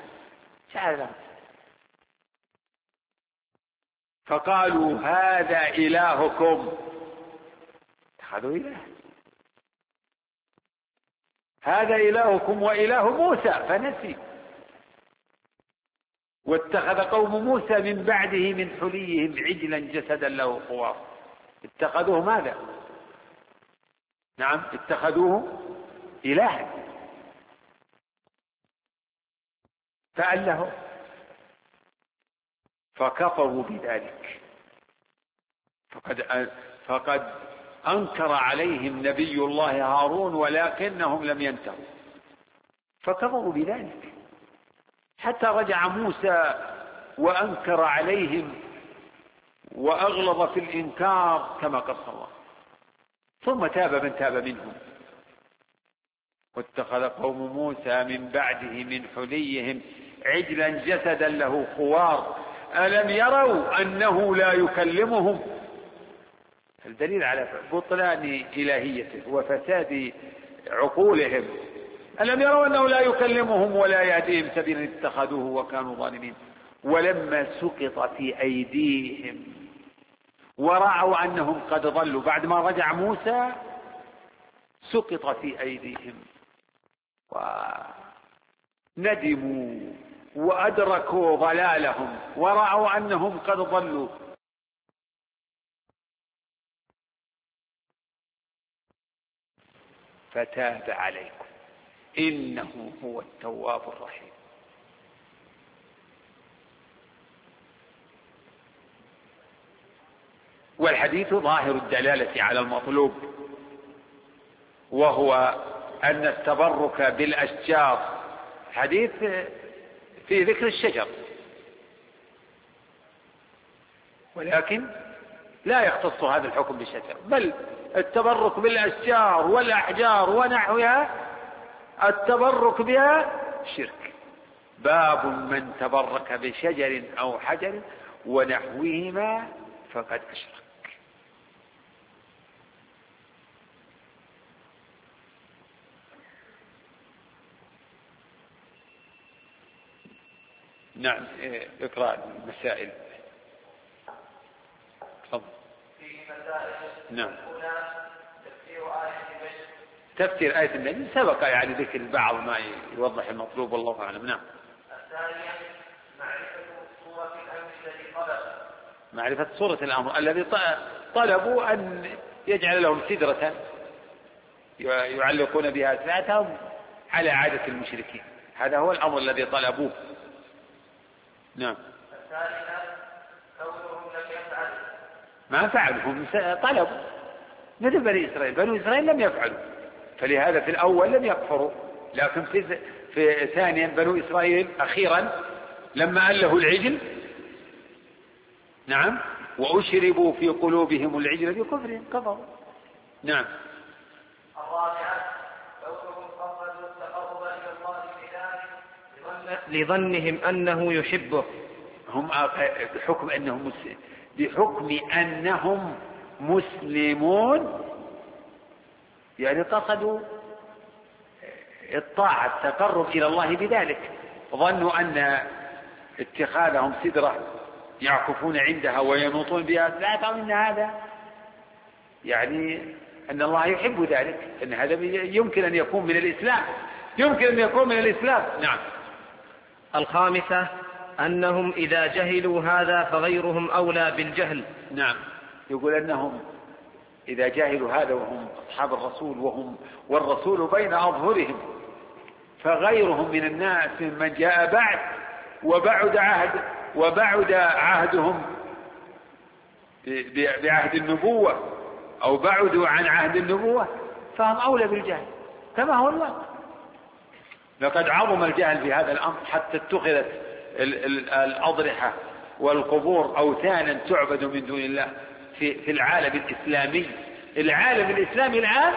فقالوا هذا إلهكم، اتخذوا إله، هذا إلهكم وإله موسى فنسي. واتخذ قوم موسى من بعده من حليهم عجلا جسدا له خوار. اتخذوه ماذا؟ نعم، اتخذوه إلها فأله، فكفروا بذلك. فقد أنكر عليهم نبي الله هارون ولكنهم لم ينتهوا فكفروا بذلك، حتى رجع موسى وأنكر عليهم وأغلظ في الإنكار كما قص الله، ثم تاب من تاب منهم. واتخذ قوم موسى من بعده من حليهم عجلا جسدا له خوار ألم يروا أنه لا يكلمهم. الدليل على بطلان إلهيته وفساد عقولهم. ألم يروا أنه لا يكلمهم ولا يهديهم سبيلا اتخذوه وكانوا ظالمين. ولما سقط في أيديهم ورأوا أنهم قد ضلوا، بعد ما رجع موسى سقط في أيديهم وندموا وأدركوا ضلالهم ورأوا أنهم قد ضلوا، فتاب عليكم إنه هو التواب الرحيم. والحديث ظاهر الدلالة على المطلوب، وهو أن التبرك بالأشجار حديث في ذكر الشجر، ولكن لا يختص هذا الحكم بالشجر، بل التبرك بالأشجار والأحجار ونحوها التبرك بها شرك. باب من تبرك بشجر أو حجر ونحوهما فقد أشرك. نعم، اقرأ المسائل. تفضل. نعم. تفسير آية النجم سبق يعني ذكر البعض ما يوضح المطلوب والله أعلم. نعم. الثانية معرفة صورة الأمر الذي طلب. معرفة صورة الأمر الذي طلبوا أن يجعل لهم سدرة يعلقون بها أسلحتهم على عادة المشركين، هذا هو الأمر الذي طلبوه. نعم. الثالثة كونهم لم يفعلوا. ما فعلوا، هم طلبوا مثل بني إسرائيل. بني إسرائيل لم يفعلوا، فلهذا في الأول لم يكفروا، لكن في ثانيا بنو إسرائيل أخيرا لما ألهوا العجل، نعم، وأشربوا في قلوبهم العجل بكفرهم كفروا. نعم. الرابعة كونهم قصدوا التقرب إلى الله بذلك لظنهم أنه يحبه. هم بحكم أنهم مسلمون يعني قصدوا الطاعة التقرب إلى الله بذلك، ظنوا أن اتخاذهم سدرة يعكفون عندها وينوطون بها أسلحتهم إن هذا يعني أن الله يحب ذلك، أن هذا يمكن أن يكون من الإسلام، يمكن أن يكون من الإسلام. نعم. الخامسة أنهم إذا جهلوا هذا فغيرهم أولى بالجهل. نعم، يقول أنهم إذا جاهلوا هذا وهم أصحاب الرسول والرسول بين أظهرهم، فغيرهم من الناس ممن جاء بعد وبعد عهدهم بعهد النبوة أو بعدوا عن عهد النبوة، فهم أولى بالجهل كما هو الواقع. لقد عظم الجهل في هذا الأمر حتى اتخذت الأضرحة والقبور أوثانا تعبد من دون الله في العالم الإسلامي. العالم الإسلامي الآن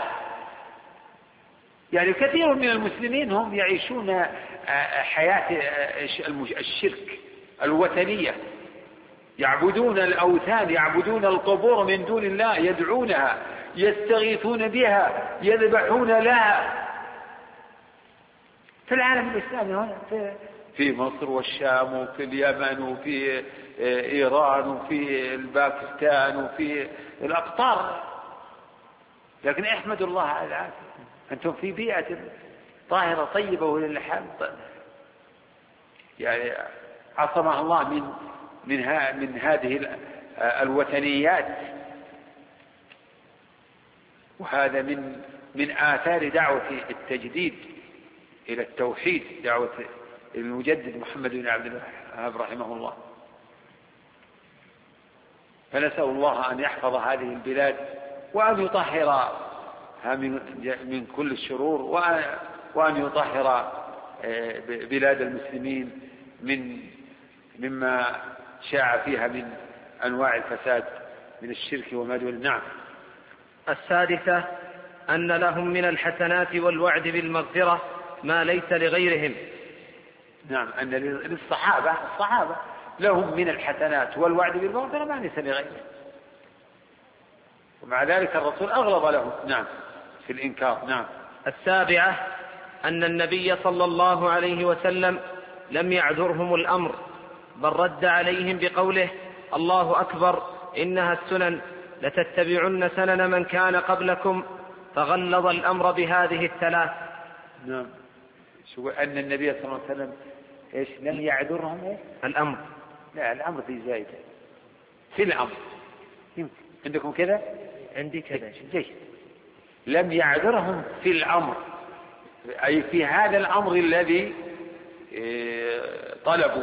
يعني كثير من المسلمين هم يعيشون حياة الشرك الوثنية، يعبدون الأوثان، يعبدون القبور من دون الله، يدعونها، يستغيثون بها، يذبحون لها في العالم الإسلامي هنا في مصر والشام وفي اليمن وفي إيران وفي الباكستان وفي الأقطار. لكن احمدوا الله على العافية، أنتم في بيئة طاهرة طيبة وهي اللحام يعني عصمها الله من هذه الوثنيات. وهذا من آثار دعوة التجديد إلى التوحيد، دعوة المجدد محمد بن عبد الوهاب رحمه الله. فنسأل الله أن يحفظ هذه البلاد وأن يطهرها من كل الشرور، وأن يطهر بلاد المسلمين مما شاع فيها من أنواع الفساد من الشرك وما دون. نعم. السادسة أن لهم من الحسنات والوعد بالمغفرة ما ليس لغيرهم. نعم، أن للصحابة لهم من الحسنات والوعد بالمغفرة ما ليس لغيرهم، ومع ذلك الرسول أغلظ لهم نعم في الإنكار. نعم. السابعة أن النبي صلى الله عليه وسلم لم يعذرهم الأمر، بل رد عليهم بقوله: الله أكبر، إنها السنن، لتتبعن سنن من كان قبلكم، فغلظ الأمر بهذه الثلاث. نعم. شو أن النبي صلى الله عليه وسلم إيش لم يعذرهم الأمر؟ لا، الأمر في زايدة في الأمر. عندكم كذا؟ عندي كذا. جيد. لم يعذرهم في الأمر، أي في هذا الأمر الذي طلبوا،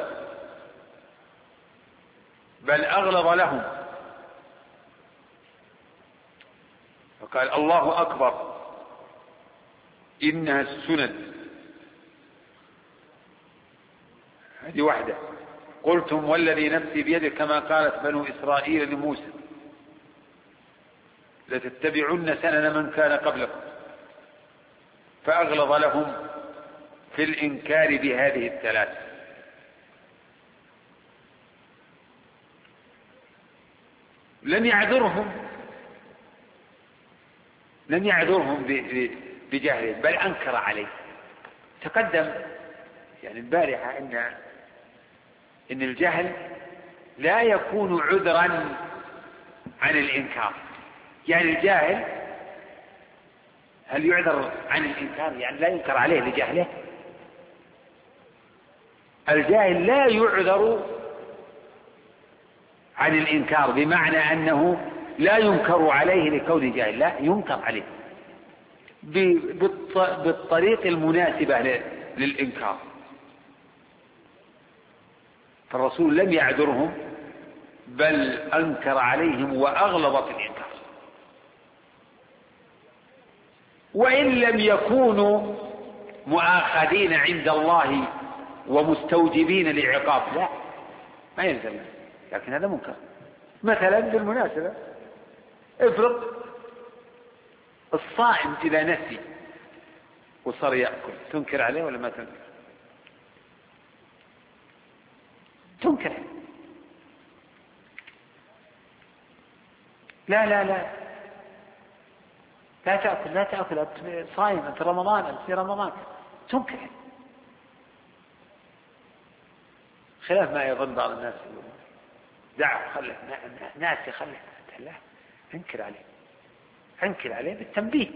بل أغلظ لهم، فقال: الله أكبر، إنها السنن. هذه واحدة. قلتم والذي نفسي بيده كما قالت بنو إسرائيل لموسى: لتتبعن سنن من كان قبلكم. فأغلظ لهم في الإنكار بهذه الثلاث. لم يعذرهم بجهل، بل أنكر عليه. تقدم يعني البارحة إن الجهل لا يكون عذرا عن الإنكار. يعني الجاهل هل يعذر عن الإنكار؟ يعني لا ينكر عليه لجهله. الجاهل لا يعذر عن الإنكار، بمعنى أنه لا ينكر عليه لكون جاهل، لا ينكر عليه بالطريق المناسبة للإنكار. فالرسول لم يعذرهم، بل أنكر عليهم وأغلظ في الإنكار. وإن لم يكونوا مؤاخذين عند الله ومستوجبين لعقاب، لا، ما يلزم، لكن هذا منكر. مثلا بالمناسبة، افرض الصائم إذا نسي وصار يأكل، تنكر عليه ولا ما تنكر؟ تنكر. لا لا لا لا تأكل، لا تأكل، أنت صائم، أنت رمضان، أنت في رمضان، تنكر. خلاف ما يظن بعض الناس، دعه، خله ناسي، خله، لا، انكر عليه بالتنبيه.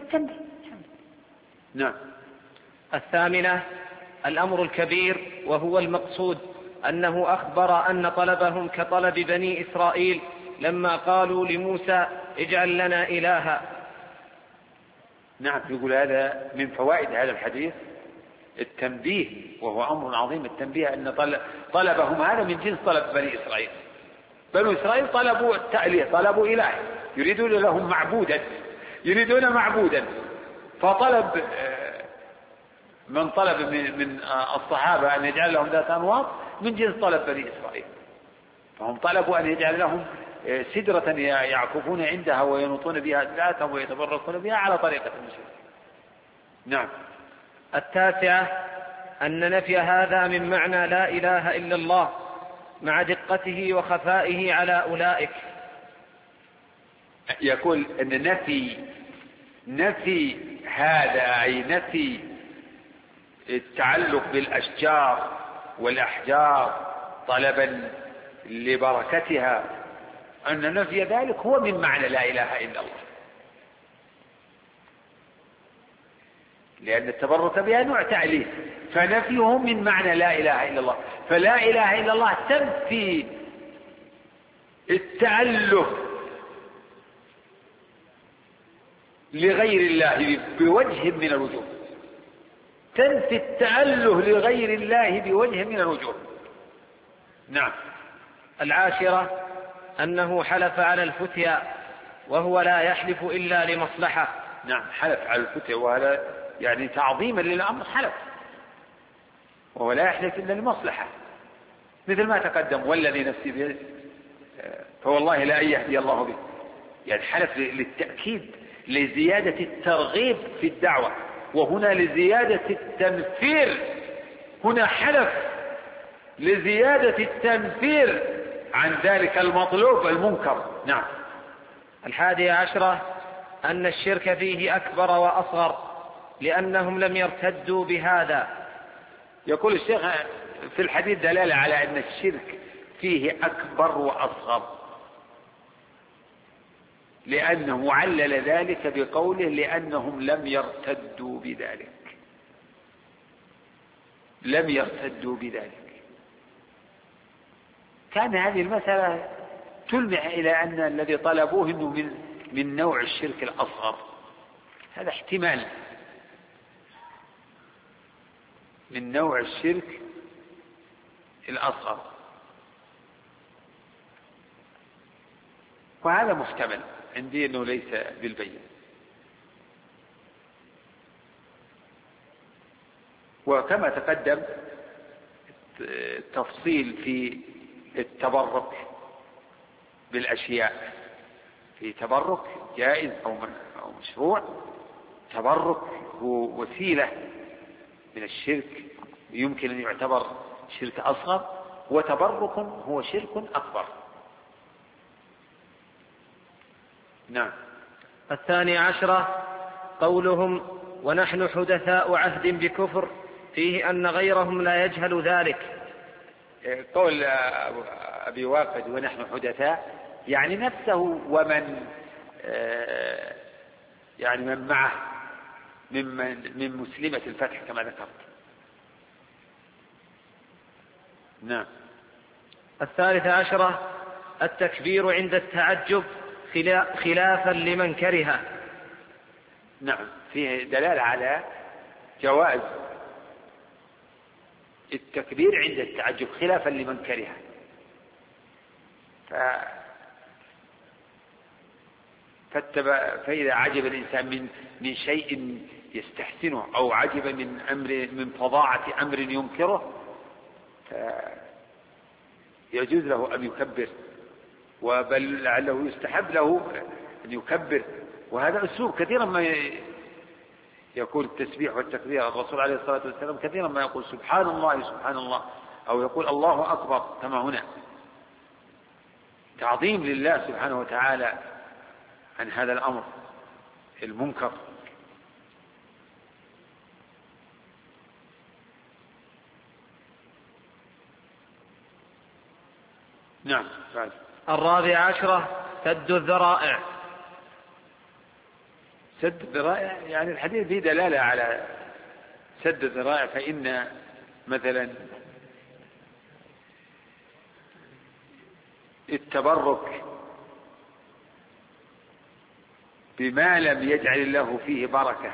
نعم. الثامنة الأمر الكبير، وهو المقصود، أنه أخبر أن طلبهم كطلب بني إسرائيل لما قالوا لموسى: اجعل لنا إلها. نعم. يقول هذا من فوائد هذا الحديث التنبيه، وهو أمر عظيم. التنبيه أن طلبهم هذا من جنس طلب بني إسرائيل. بنو إسرائيل طلبوا التأليه، طلبوا إله، يريدون لهم يريدون معبودا. فطلب من طلب من الصحابة أن يجعل لهم ذات أنواط من جنس طلب بني إسرائيل. فهم طلبوا أن يجعل لهم سدرة يعكفون عندها وينطون بها أسلاتهم ويتبركون بها على طريقة المشرك. نعم. التاسعة أن نفي هذا من معنى لا إله إلا الله، مع دقته وخفائه على أولئك. يقول أن نفي هذا، أي نفي التعلق بالأشجار والأحجار طلبا لبركتها، أن نفي ذلك هو من معنى لا إله إلا الله. لأن التبرك بها نوع تعليل، فنفيه من معنى لا إله إلا الله. فلا إله إلا الله تنفي التأله لغير الله بوجه من الوجوه، تنفي التأله لغير الله بوجه من الوجوه. نعم. 10 أنه حلف على الفتيا وهو لا يحلف إلا لمصلحة. نعم، حلف على الفتيا وهذا يعني تعظيما للأمر، حلف وهو لا يحلف إلا لمصلحة، مثل ما تقدم والذي نفسي بيده فوالله لا يهدي الله به، يعني حلف للتأكيد لزيادة الترغيب في الدعوة، وهنا لزيادة التنفير، هنا حلف لزيادة التنفير عن ذلك المطلوب المنكر. نعم. 11 أن الشرك فيه أكبر وأصغر لأنهم لم يرتدوا بهذا. يقول الشيخ في الحديث دلالة على أن الشرك فيه أكبر وأصغر، لأنه علل ذلك بقوله لأنهم لم يرتدوا بذلك، لم يرتدوا بذلك. كان هذه المسألة تلمح إلى أن الذي طلبوه إنه من نوع الشرك الأصغر، هذا احتمال من نوع الشرك الأصغر، وهذا محتمل عندي أنه ليس بالبين. وكما تقدم التفصيل في التبرك بالأشياء، في تبرك جائز أو مشروع، تبرك هو وسيلة من الشرك يمكن أن يعتبر شرك أصغر، وتبرك هو شرك أكبر. نعم. 12 قولهم ونحن حدثاء عهد بكفر فيه أن غيرهم لا يجهل ذلك. قول أبي واقد ونحن حدثاء يعني نفسه ومن يعني من معه من مسلمة الفتح كما ذكرت. نعم. 13 التكبير عند التعجب خلافا لمن كرهه. نعم، فيه دلالة على جواز التكبير عند التعجب خلافا لمن كرهه. فإذا عجب الإنسان من شيء يستحسنه أو عجب من فظاعة أمر ينكره يجوز له أن يكبر، وبل لعله يستحب له أن يكبر. وهذا أسلوب كثيرا ما يقول التسبيح والتكبير، الرسول عليه الصلاة والسلام كثيرا ما يقول سبحان الله سبحان الله، أو يقول الله أكبر كما هنا، تعظيم لله سبحانه وتعالى عن هذا الأمر المنكر. نعم. 14 سد الذرائع. سد الذرائع يعني الحديث فيه دلالة على سد الذرائع، فإن مثلا التبرك بما لم يجعل الله فيه بركة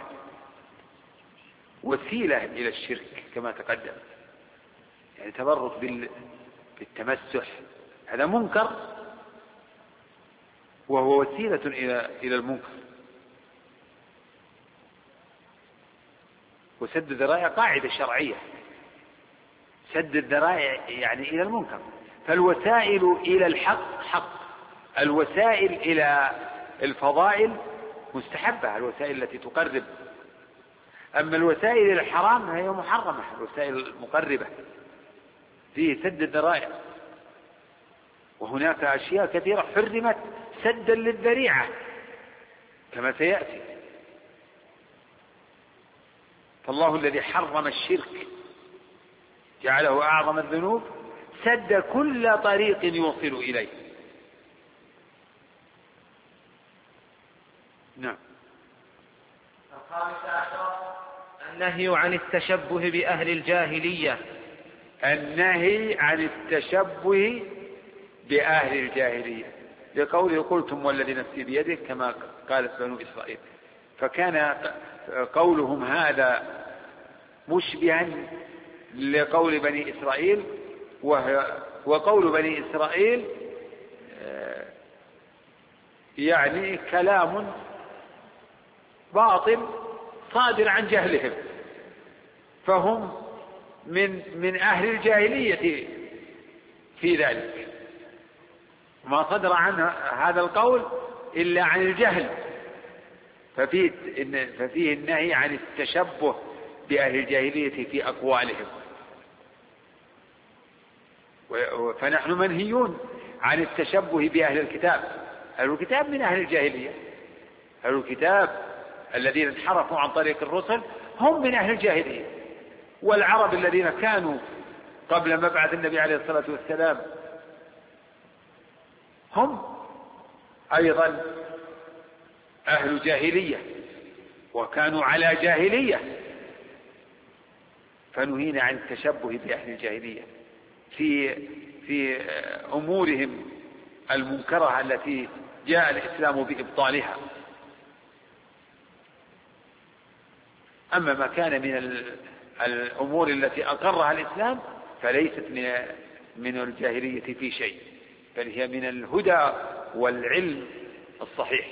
وسيلة إلى الشرك كما تقدم، يعني تبرك بالتمسح هذا منكر وهو وسيلة إلى المنكر. وسد الذرائع قاعدة شرعية، سد الذرائع يعني إلى المنكر، فالوسائل إلى الحق حق، الوسائل إلى الفضائل مستحبة، الوسائل التي تقرب، أما الوسائل إلى الحرام فهي محرمة، الوسائل المقربة فيه سد الذرائع. وهناك أشياء كثيرة حرمت سدا للذريعة كما سيأتي. فالله الذي حرم الشرك جعله أعظم الذنوب، سد كل طريق يوصل إليه. نعم. 15 النهي عن التشبه بأهل الجاهلية. النهي عن التشبه بأهل الجاهلية، لقوله قلتم والذي نفسي بيده كما قالت بنو إسرائيل، فكان قولهم هذا مشبها لقول بني إسرائيل، وقول بني إسرائيل يعني كلام باطل صادر عن جهلهم، فهم من أهل الجاهلية في ذلك، ما صدر عنه هذا القول إلا عن الجهل، ففيه النهي عن التشبه بأهل الجاهلية في أقوالهم. فنحن منهيون عن التشبه بأهل الكتاب. أهل الكتاب من أهل الجاهلية، أهل الكتاب الذين انحرفوا عن طريق الرسل هم من أهل الجاهلية، والعرب الذين كانوا قبل مبعث النبي عليه الصلاة والسلام هم أيضا أهل جاهلية وكانوا على جاهلية، فنهينا عن التشبه بأهل الجاهلية في أمورهم المنكرة التي جاء الإسلام بإبطالها. أما ما كان من الأمور التي أقرها الإسلام فليست من الجاهلية في شيء، بل هي من الهدى والعلم الصحيح.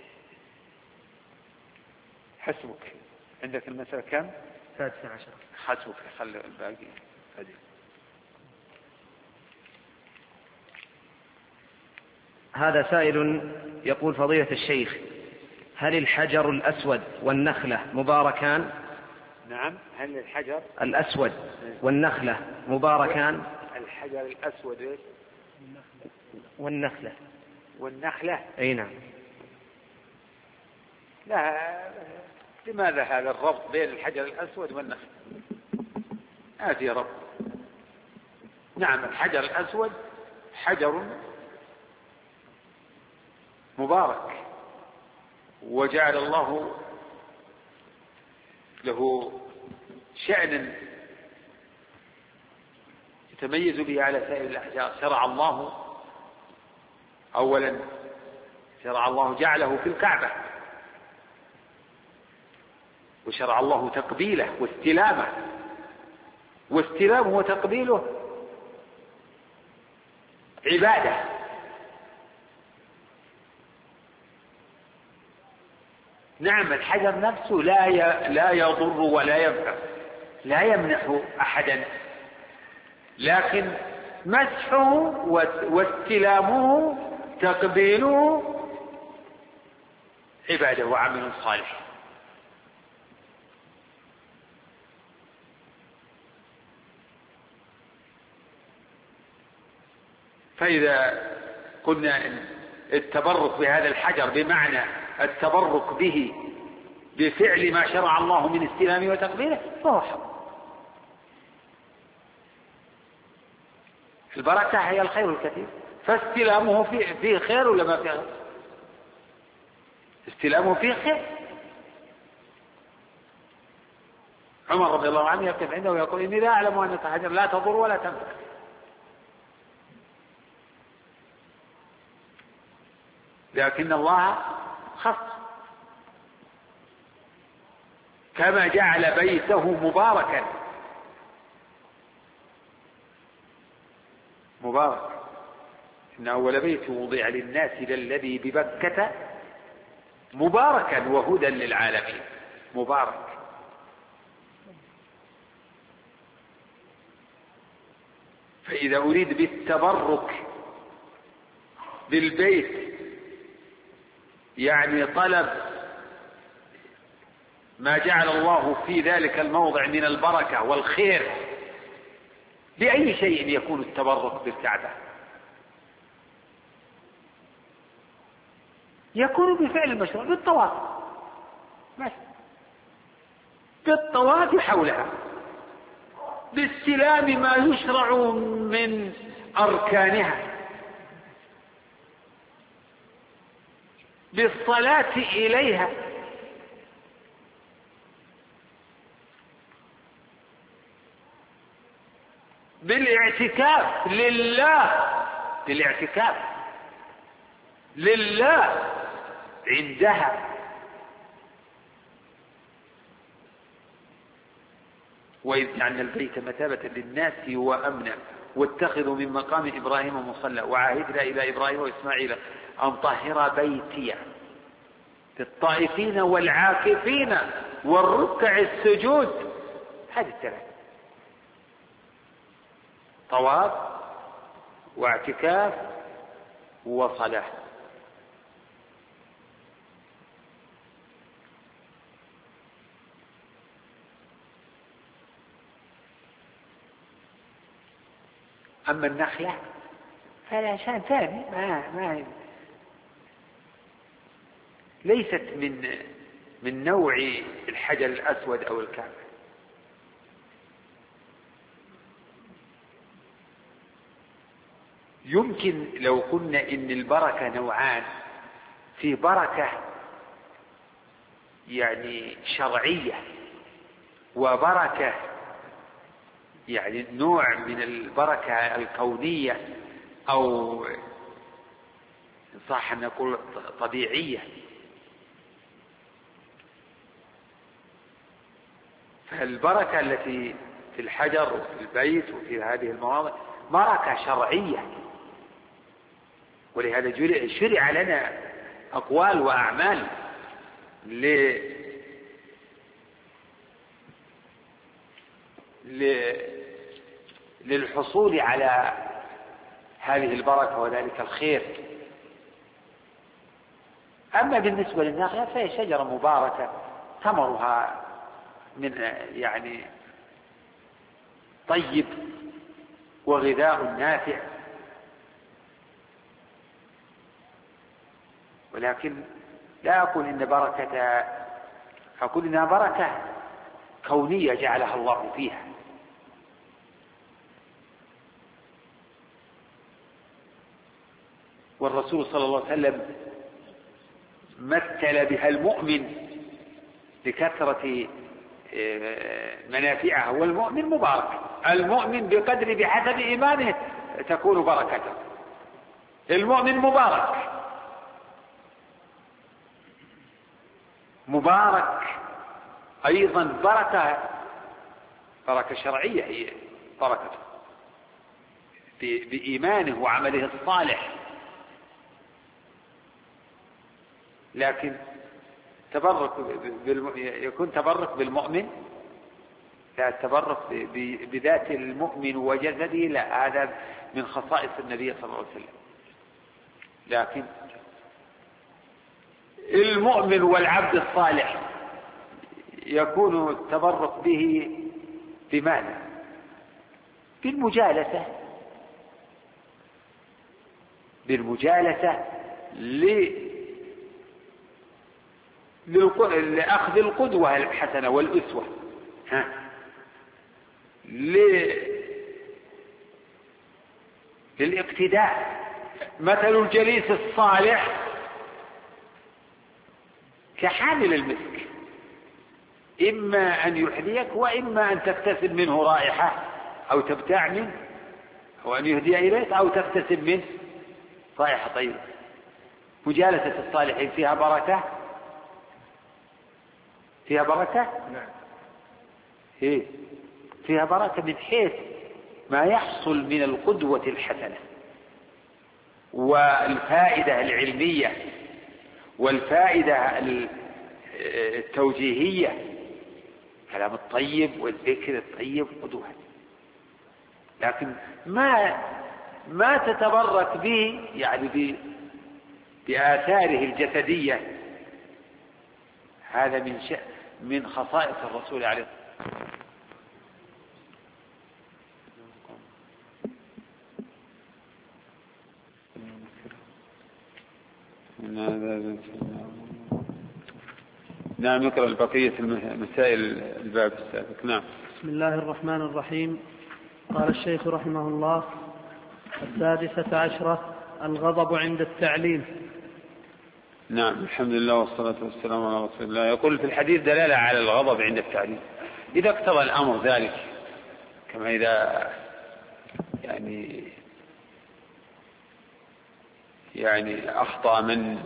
حسبك، عندك المسألة كم؟ 13. حسبك، خلي الباقي. هذا سائل يقول فضيلة الشيخ، هل الحجر الأسود والنخلة مباركان؟ نعم، هل الحجر الأسود والنخلة مباركان؟ الحجر الأسود والنخلة أي نعم. لا، لماذا هذا الربط بين الحجر الأسود والنخلة؟ هذه ربط. نعم، الحجر الأسود حجر مبارك، وجعل الله له شأن يتميز به على سائر الأحجار. شرع الله جعله في الكعبة، وشرع الله تقبيله واستلامه وتقبيله عبادة. نعم، الحجر نفسه لا يضر ولا ينفع، لا يمنح أحدا، لكن مسحه واستلامه تقبيله عبادة وعمل صالح. فإذا قلنا التبرك بهذا الحجر بمعنى التبرك به بفعل ما شرع الله من استلامه وتقبيله فهو حق. البركة هي الخير الكثير، فاستلامه فيه خير ولا ما فيه خير؟ استلامه فيه خير. عمر رضي الله عنه يقف عنده ويقول إني لا أعلم أنك حجر لا تضر ولا تنفع، لكن الله خص، كما جعل بيته مبارك. إن أول بيت وضع للناس للذي ببكة مباركا وهدى للعالمين. مبارك. فإذا أريد بالتبرك بالبيت يعني طلب ما جعل الله في ذلك الموضع من البركة والخير، بأي شيء يكون التبرك بالكعبة؟ يكون بفعل المشروع، بالطواف، بالطواف حولها، باستلام ما يشرع من أركانها، بالصلاة إليها، بالاعتكاف للاعتكاف لله عندها. وإذ جعلنا البيت مثابة للناس وأمنا واتخذوا من مقام إبراهيم مصلى وعهدنا إلى إبراهيم وإسماعيل أن طهر بيتي للطائفين والعاكفين والركع السجود. هذه الثلاث: طواف واعتكاف وصلاة. أما النخلة فلا شأن ثاني، ما ليست من نوع الحجر الأسود أو الكعبة. يمكن لو قلنا إن البركة نوعان، في بركة يعني شرعية وبركة يعني نوع من البركة الكونية أو صح أن نقول طبيعية. فالبركة التي في الحجر وفي البيت وفي هذه المواضع بركة شرعية، ولهذا شرع لنا أقوال وأعمال للحصول على هذه البركة وذلك الخير. أما بالنسبة للنخلة فهي شجرة مباركة ثمرها من يعني طيب وغذاء نافع، ولكن لا أقول أقول إنها بركة كونية جعلها الله فيها. والرسول صلى الله عليه وسلم مثل بها المؤمن لكثرة منافعها، والمؤمن مبارك. المؤمن بحسب إيمانه تكون بركته. المؤمن مبارك أيضا بركة شرعية، هي بركته بإيمانه وعمله الصالح. لكن يكون تبرك بالمؤمن، لا التبرك بذات المؤمن وجسده، لا، هذا من خصائص النبي صلى الله عليه وسلم. لكن المؤمن والعبد الصالح يكون التبرك به بماذا؟ بالمجالسة لأخذ القدوة الحسنة والأسوة، للاقتداء. مثل الجليس الصالح كحامل المسك، إما أن يحذيك وإما أن تكتسب منه رائحة أو تبتاع منه، أو أن يهدي إليك أو تكتسب منه رائحة طيبة. مجالسة الصالحين فيها بركة. نعم. فيها بركة من حيث ما يحصل من القدوة الحسنة والفائدة العلمية والفائدة التوجيهية، الكلام الطيب والذكر الطيب قدوة. لكن ما تتبرك به يعني بآثاره الجسدية، هذا من خصائص الرسول عليه نعم. نقرأ البقية مسائل الباب السابق. نعم. بسم الله الرحمن الرحيم. قال الشيخ رحمه الله: 16 الغضب عند التعليم. نعم، الحمد لله والصلاة والسلام على رسول الله. يقول في الحديث دلالة على الغضب عند التعليم إذا اقتضى الأمر ذلك، كما إذا يعني أخطأ من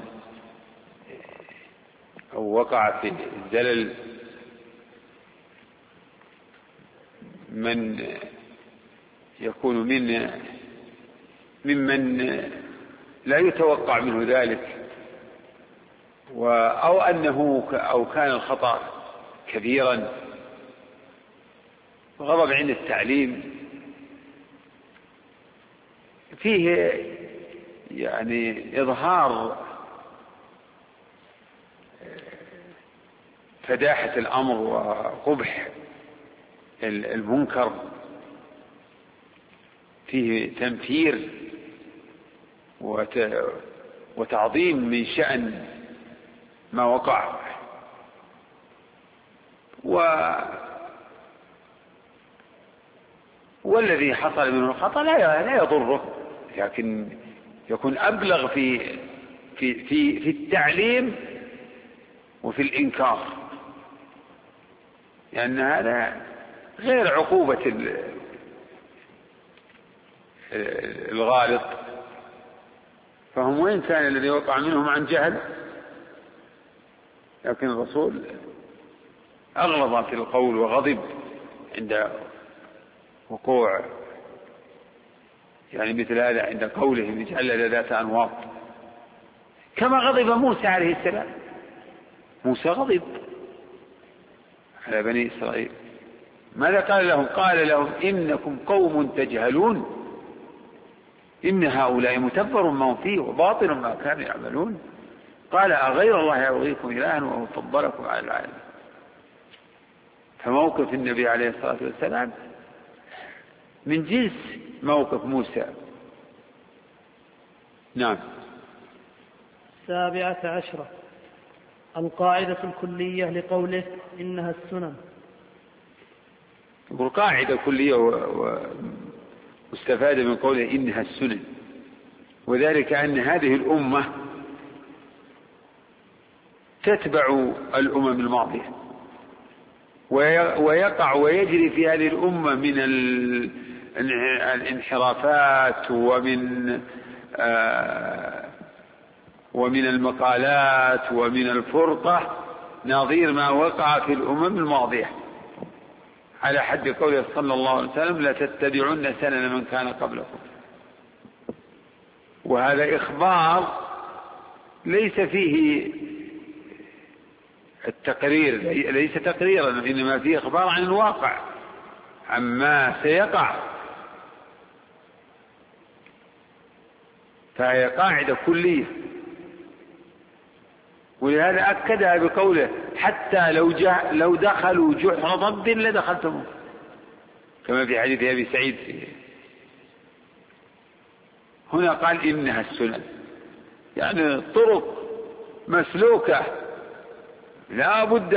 أو وقع في الزلل من يكون ممن لا يتوقع منه ذلك، أو كان الخطأ كبيرا. غضب عند التعليم فيه يعني إظهار فداحة الأمر وقبح المنكر، فيه تنفير وتعظيم من شأن ما وقع، والذي حصل منه الخطأ لا يضره، لكن يكون أبلغ في التعليم وفي الإنكار، لأن هذا غير عقوبة الغالط. فهم وإن كان الذي وقع منهم عن جهل، لكن الرسول أغلظ في القول وغضب عند وقوع يعني مثل هذا، عند قوله اجعل ذات أنواط، كما غضب موسى عليه السلام. موسى غضب على بني إسرائيل، ماذا قال لهم؟ قال لهم إنكم قوم تجهلون، إن هؤلاء متبر ما هم فيه وباطل ما كانوا يعملون. قال أغير الله يبغيكم إلها وهو فضلكم على العالمين. فموقف النبي عليه الصلاة والسلام من جنس موقف موسى. نعم. 17 القاعدة الكلية لقوله إنها السنن. والقاعدة كلية واستفاد من قوله إنها السنن، وذلك أن هذه الأمة تتبع الأمم الماضية، ويقع ويجري في هذه الأمة من الانحرافات ومن المقالات ومن الفرقة نظير ما وقع في الأمم الماضية، على حد قوله صلى الله عليه وسلم لتتبعن سنن من كان قبلكم. وهذا إخبار ليس فيه التقرير، ليس تقريرا، إنما فيه إخبار عن الواقع عما سيقع. فهي قاعدة كلية، ولهذا أكدها بقوله حتى لو دخلوا جحر ضب لدخلتموه، كما في حديث أبي سعيد. هنا قال إنها السنن، يعني طرق مسلوكة لا بد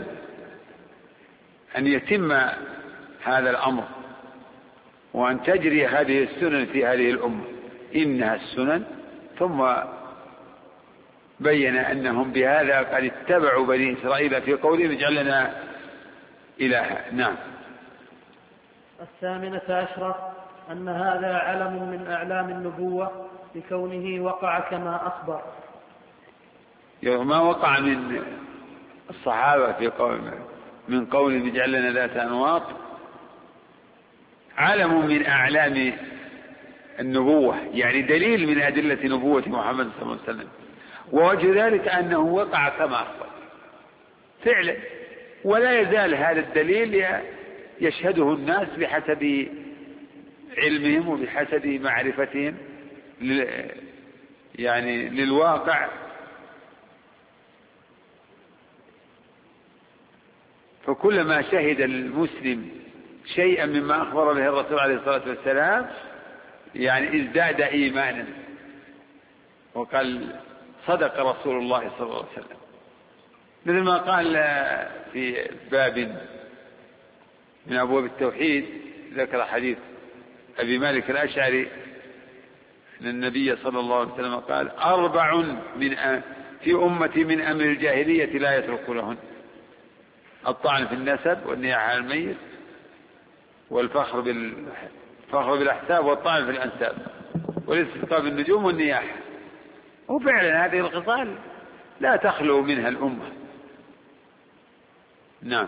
أن يتم هذا الأمر، وأن تجري هذه السنن في هذه الأمة. إنها السنن، ثم بين أنهم بهذا قد اتبعوا بني إسرائيل في قولهم اجعل لنا إلها. نعم. 18 أن هذا علم من أعلام النبوة لكونه وقع كما أخبر. ما وقع من الصحابة من قولهم اجعل لنا ذات أنواط علم من أعلام النبوة، يعني دليل من أدلة نبوة محمد صلى الله عليه وسلم. ووجه ذلك أنه وقع كما أخبر فعلا، ولا يزال هذا الدليل يشهده الناس بحسب علمهم وبحسب معرفتهم يعني للواقع. فكلما شهد المسلم شيئا مما أخبر به الرسول عليه الصلاة والسلام يعني ازداد إيمانا، وقال صدق رسول الله صلى الله عليه وسلم، مثل ما قال في باب من أبواب التوحيد ذكر حديث أبي مالك الأشعري أن النبي صلى الله عليه وسلم قال 4 في أمتي من أمر الجاهلية لا يترك لهن: الطعن في النسب، والنياحة على الميت، والفخر فخر بالأحساب والطعن في الأنساب والاستسقاء بالنجوم والنياح. وفعلا هذه الخصال لا تخلو منها الأمة. نعم.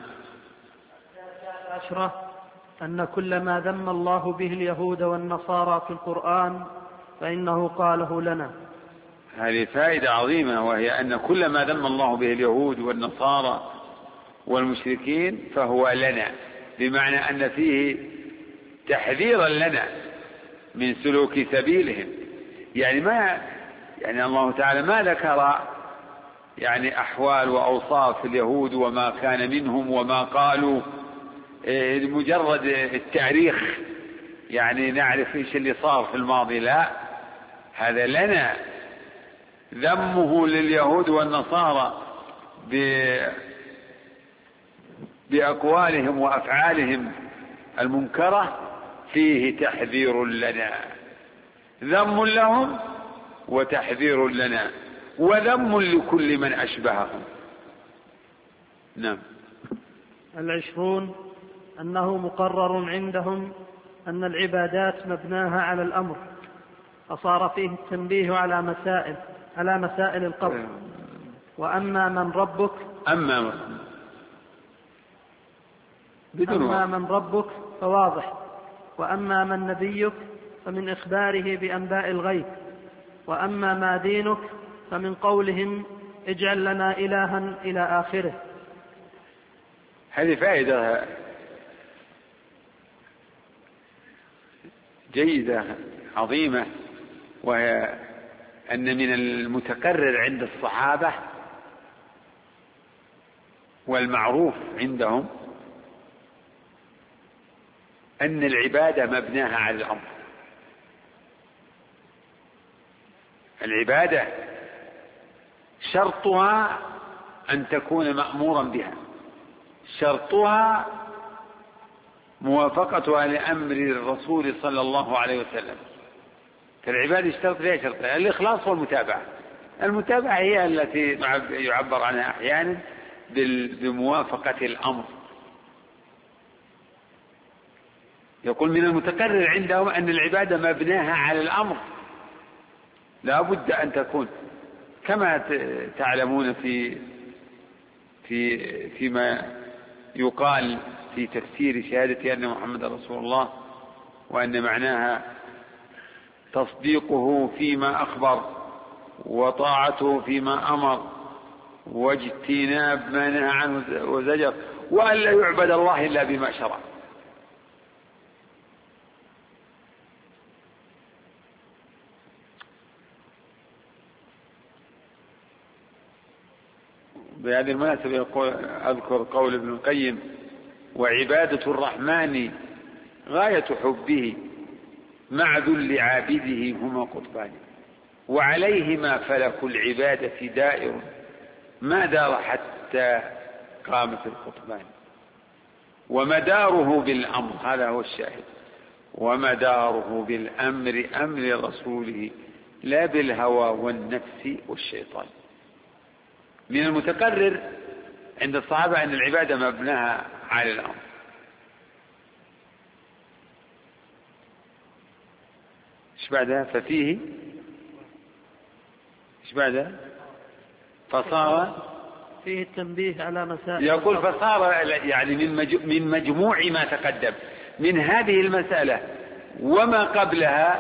10 أن كل ما ذم الله به اليهود والنصارى في القرآن فإنه قاله لنا. هذه فائدة عظيمة، وهي أن كل ما ذم الله به اليهود والنصارى والمشركين فهو لنا، بمعنى أن فيه تحذيرا لنا من سلوك سبيلهم. يعني الله تعالى ما ذكر يعني أحوال وأوصاف اليهود وما كان منهم وما قالوا لمجرد التاريخ، يعني نعرف إيش اللي صار في الماضي. لا، هذا لنا. ذمه لليهود والنصارى بأقوالهم وأفعالهم المنكرة فيه تحذير لنا، ذم لهم وتحذير لنا، وذم لكل من أشبههم. نعم. 20 أنه مقرر عندهم أن العبادات مبناها على الأمر، فصار فيه التنبيه على مسائل القبر. وأما من ربك من ربك فواضح، وأما من نبيك فمن إخباره بأنباء الغيب، وأما ما دينك فمن قولهم اجعل لنا إلها إلى آخره. هذه فائدة جيدة عظيمة، وهي أن من المتكرر عند الصحابة والمعروف عندهم أن العبادة مبناها على الأمر. العبادة شرطها أن تكون مأمورا بها، شرطها موافقتها لأمر الرسول صلى الله عليه وسلم. فالعبادة اشترط فيها شرطين: الإخلاص والمتابعة. المتابعة هي التي يعبر عنها أحيانا بموافقة الأمر. يقول من المتكرر عندهم أن العبادة مبناها على الأمر، لا بد أن تكون كما تعلمون فيما يقال في تفسير شهادة أن محمد رسول الله، وأن معناها تصديقه فيما أخبر وطاعته فيما أمر واجتناب ما نهى عنه وزجر، وأن لا يعبد الله إلا بما شرع. بهذه المناسبة أذكر قول ابن القيم: وعبادة الرحمن غاية حبه مع ذل عابده هما قطبان، وعليهما فلك العبادة دائر ما دار حتى قامت القطبان، ومداره بالأمر، هذا هو الشاهد، ومداره بالأمر أمر رسوله لا بالهوى والنفس والشيطان. من المتكرر عند الصحابة أن العبادة مبناها على الأمر. ايش بعدها؟ ففيه ايش بعدها؟ فصار فيه التنبيه على مسائل. يقول فصار يعني من مجموع ما تقدم من هذه المسألة وما قبلها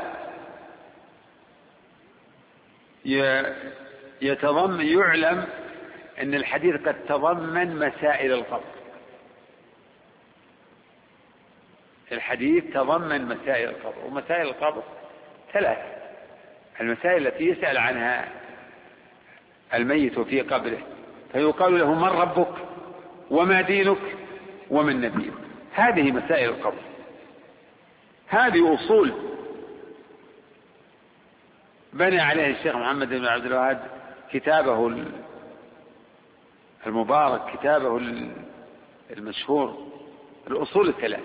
يعلم أن الحديث قد تضمن مسائل القبر. الحديث تضمن مسائل القبر، ومسائل القبر 3: المسائل التي يسأل عنها الميت في قبره، فيقال له من ربك وما دينك ومن نبيك. هذه مسائل القبر، هذه أصول بنى عليه الشيخ محمد بن عبد الوهاب كتابه المبارك، كتابه المشهور الأصول 3.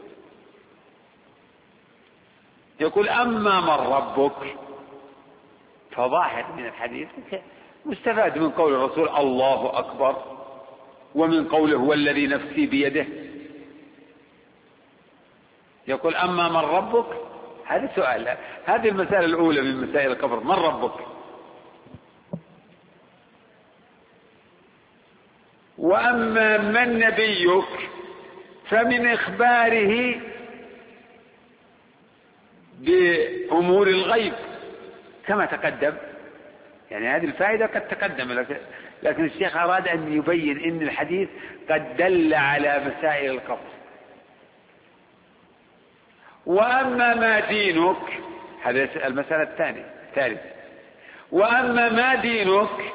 يقول أما من ربك، فظاهر من الحديث مستفاد من قول الرسول الله أكبر، ومن قوله هو الذي نفسي بيده، يقول أما من ربك، هذا سؤال، هذه المسألة الأولى من مسائل القبر، من ربك. وأما من نبيك فمن إخباره بأمور الغيب كما تقدم، يعني هذه الفائدة قد تقدم، لكن الشيخ أراد أن يبين أن الحديث قد دل على مسائل القبر. وأما ما دينك، هذه المسألة الثالثة، وأما ما دينك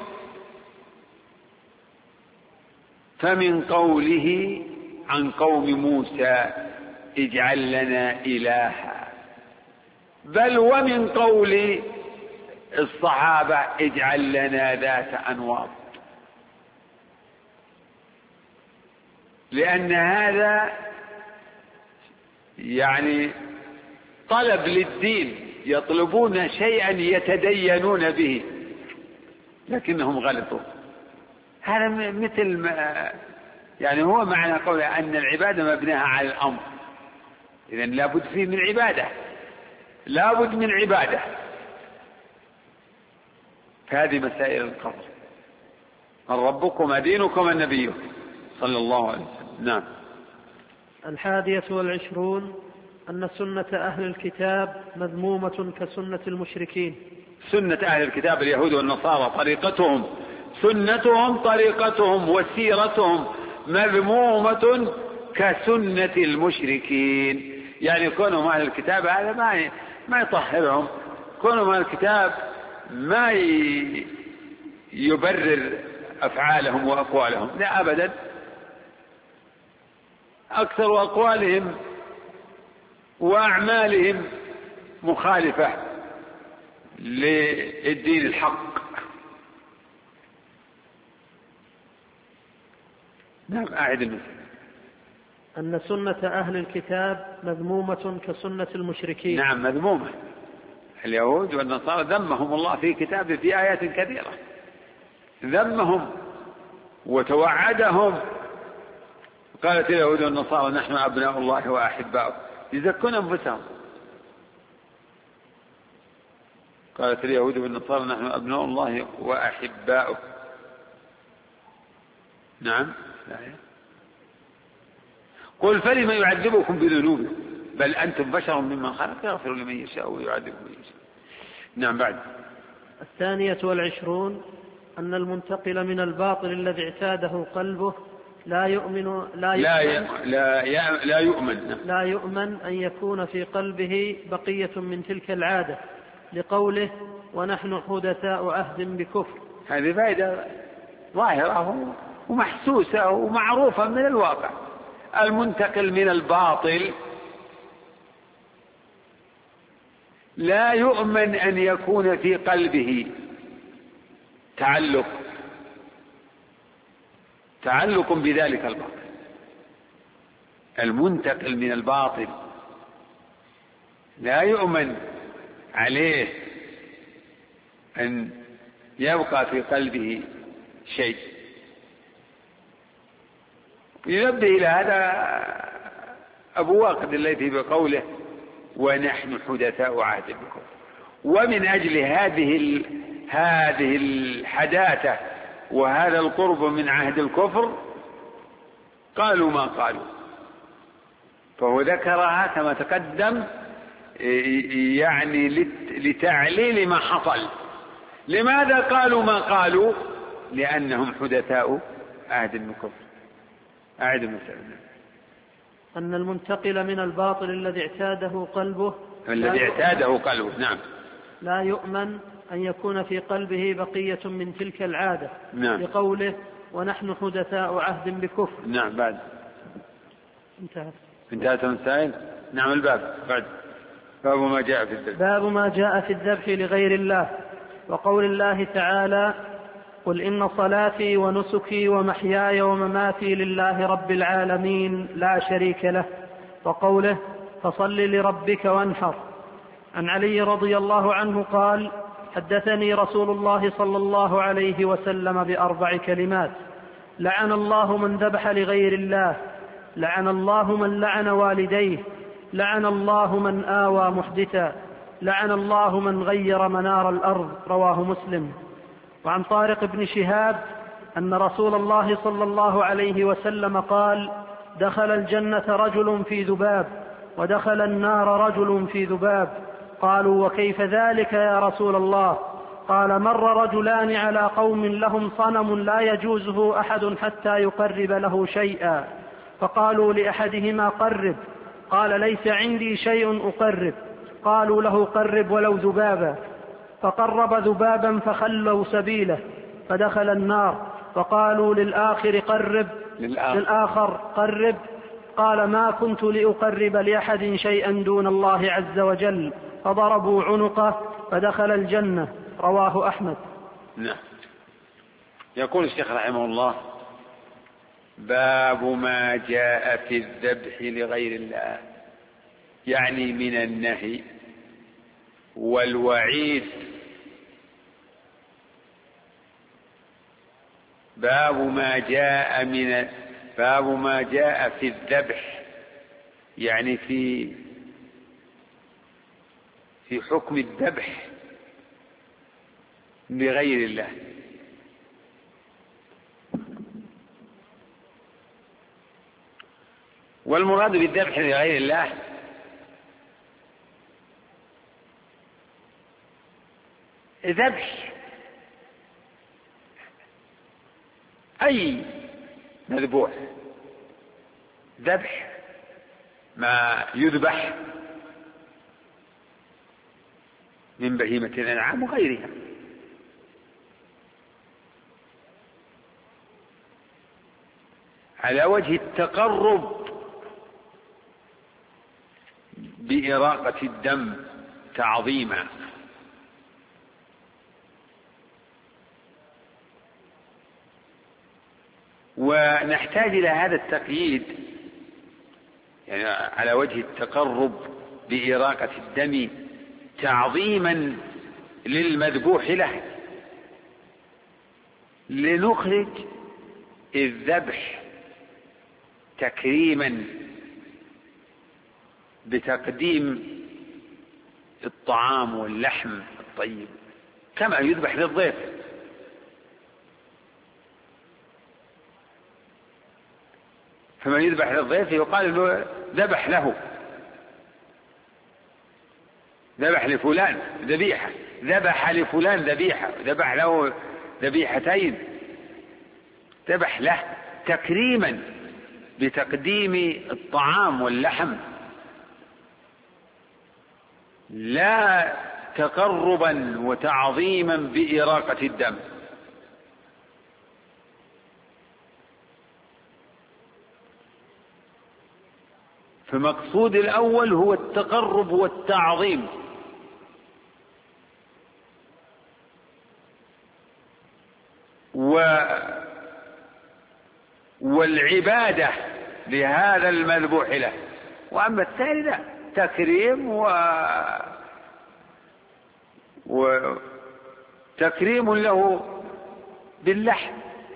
فمن قوله عن قوم موسى اجعل لنا إلها، بل ومن قول الصحابة اجعل لنا ذات أنواط، لأن هذا يعني طلب للدين، يطلبون شيئا يتدينون به لكنهم غلطوا. هذا مثل يعني هو معنى قوله أن العبادة مبناها على الأمر، إذن لابد فيه من عبادة، لابد من عبادة. فهذه مسائل القبر، من ربك وما دينك وما نبيك صلى الله عليه وسلم. نعم. 21 أن سنة أهل الكتاب مذمومة كسنة المشركين. سنة أهل الكتاب اليهود والنصارى طريقتهم، سنتهم طريقتهم وسيرتهم مذمومة كسنة المشركين. يعني كونهم أهل الكتاب هذا ما يطهرهم، كونهم أهل الكتاب ما يبرر أفعالهم وأقوالهم، لا أبدا، أكثر أقوالهم وأعمالهم مخالفة للدين الحق. نعم. أعد المثل. أن سنة أهل الكتاب مذمومة كسنة المشركين. نعم مذمومة. اليهود والنصارى ذمهم الله في كتابه في آيات كثيرة، ذمهم وتوعدهم. قالت اليهود والنصارى نحن أبناء الله وأحباؤه، يزكون أنفسهم. قالت اليهود والنصارى نحن أبناء الله وأحباؤه. نعم. قل فلم يعذبكم بذنوبكم بل أنتم بشر ممن خلق يغفر لمن يشاء ويعذب من يشاء. نعم. بعد. 22 أن المنتقل من الباطل الذي اعتاده قلبه لا يؤمن أن يكون في قلبه بقية من تلك العادة، لقوله ونحن حدثاء عهد بكفر. هذه فائدة ظاهرة ومحسوسة ومعروفة من الواقع. المنتقل من الباطل لا يؤمن أن يكون في قلبه تعلق بذلك الباطل. المنتقل من الباطل لا يؤمن عليه أن يبقى في قلبه شيء. ينبه إلى هذا أبو واقد الذي بقوله ونحن حدثاء عهد بكم. ومن أجل هذه الحداثة وهذا القرب من عهد الكفر قالوا ما قالوا، فهو ذكرها كما تقدم يعني لتعليل ما حصل. لماذا قالوا ما قالوا؟ لأنهم حدثاء عهد بكفر. أعد المسألة. أن المنتقل من الباطل الذي اعتاده قلبه نعم لا يؤمن أن يكون في قلبه بقية من تلك العادة. نعم. لقوله ونحن حدثاء عهد بكفر. نعم. بعد. انتهت المسائل. نعم. الباب بعد. باب ما جاء في الذبح. باب ما جاء في الذبح لغير الله، وقول الله تعالى قل إن صلاتي ونسكي ومحياي ومماتي لله رب العالمين لا شريك له، وقوله فصل لربك وانحر. عن علي رضي الله عنه قال حدثني رسول الله صلى الله عليه وسلم ب4 كلمات: لعن الله من ذبح لغير الله، لعن الله من لعن والديه، لعن الله من آوى محدثا، لعن الله من غير منار الأرض. رواه مسلم. وعن طارق بن شهاب أن رسول الله صلى الله عليه وسلم قال: دخل الجنة رجل في ذباب، ودخل النار رجل في ذباب. قالوا: وكيف ذلك يا رسول الله؟ قال: مر رجلان على قوم لهم صنم لا يجوزه أحد حتى يقرب له شيئا، فقالوا لأحدهما: قرب. قال: ليس عندي شيء أقرب. قالوا له: قرب ولو ذبابا. فقرب ذبابا فخلوا سبيله فدخل النار. فقالوا للآخر: قرب. للآخر: قرب. قال: ما كنت لأقرب لأحد شيئا دون الله عز وجل. فضربوا عنقه فدخل الجنة. رواه أحمد. نعم. يقول الشيخ رحمه الله: باب ما جاء في الذبح لغير الله، يعني من النهي والوعيد. باب ما جاء في الذبح، يعني في حكم الذبح لغير الله. والمراد بالذبح لغير الله ذبح أي مذبوح، ذبح ما يذبح من بهيمة الأنعام وغيرها. على وجه التقرب بإراقة الدم تعظيما. ونحتاج إلى هذا التقييد، يعني على وجه التقرب بإراقة الدم تعظيما للمذبوح له، لنخرج الذبح تكريما بتقديم الطعام واللحم الطيب كما يذبح للضيف. فمن يذبح للضيف يقال له ذبح له، ذبح لفلان ذبيحة، ذبح لفلان ذبيحة، ذبح له ذبيحتين، ذبح له تكريما بتقديم الطعام واللحم، لا تقربا وتعظيما بإراقة الدم. فمقصود الأول هو التقرب والتعظيم، والعبادة لهذا المذبوح له. وأما الثاني لا، تكريم وتكريم له باللحم.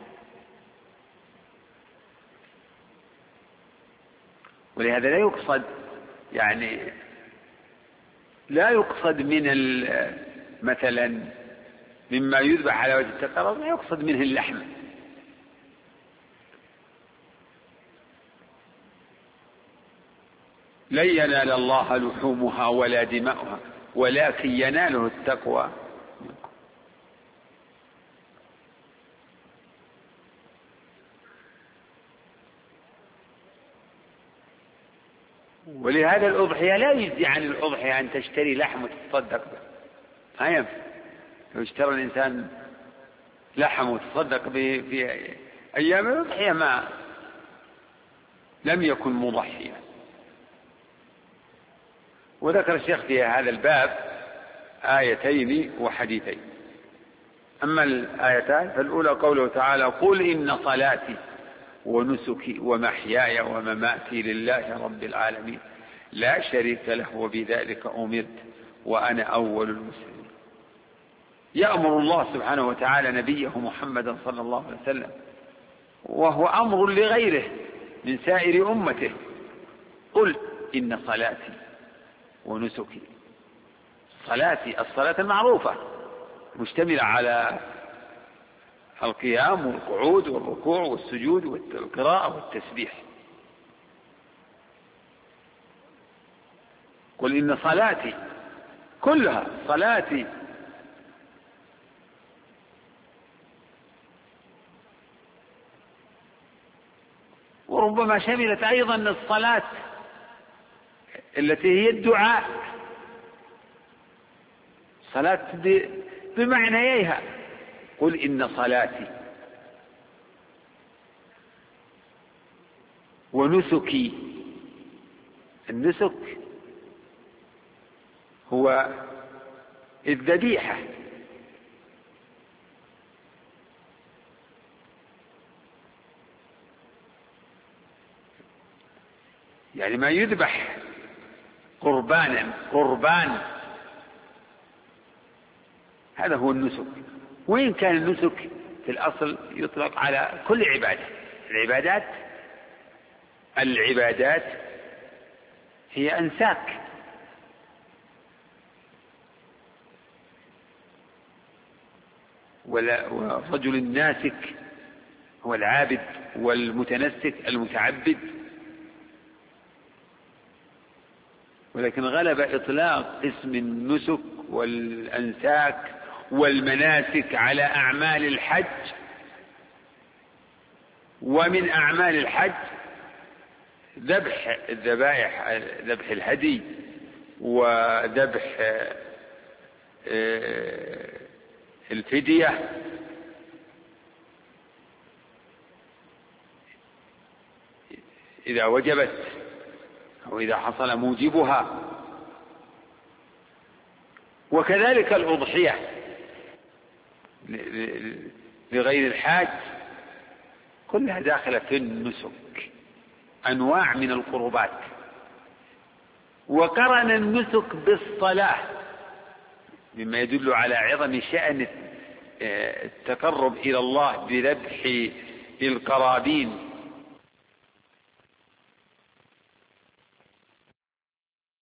ولهذا لا يقصد، يعني لا يقصد من مثلا مما يذبح على وجه التقرب لا يقصد منه اللحم، لن ينال الله لحومها ولا دماؤها ولكن يناله التقوى. ولهذا الأضحية لا يجزي عن الأضحية أن تشتري لحم وتتصدق به، ما ينفع. لو اشترى الإنسان لحم وتصدق به في أيام الأضحية ما لم يكن مضحيا. وذكر الشيخ في هذا الباب آيتين وحديثين. أما الآيتان فالأولى قوله تعالى: قل إن صلاتي ونسكي ومحياي ومماتي لله رب العالمين لا شريك له وبذلك أمرت وأنا أول المسلمين. يأمر الله سبحانه وتعالى نبيه محمدا صلى الله عليه وسلم، وهو أمر لغيره من سائر أمته: قل إن صلاتي ونسكي. صلاتي الصلاة المعروفة مشتملة على القيام والقعود والركوع والسجود والقراءة والتسبيح. قل إن صلاتي كلها صلاتي وربما شملت أيضا الصلاة التي هي الدعاء، صلاة بمعنييها. قل إن صلاتي ونسكي. النسك هو الذبيحة، يعني ما يذبح قربان، هذا هو النسك. وإن كان النسك في الأصل يطلق على كل عبادة. العبادات هي أنساك، والرجل الناسك هو العابد، والمتنسك المتعبد. ولكن غلب إطلاق اسم النسك والأنساك والمناسك على أعمال الحج. ومن أعمال الحج ذبح الذبائح، ذبح الهدي وذبح الفدية. إذا وجبت أو إذا حصل موجبها. وكذلك الأضحية لغير الحاج كلها داخلة في النسك، أنواع من القربات. وقرن النسك بالصلاة مما يدل على عظم شأن التقرب إلى الله بذبح القرابين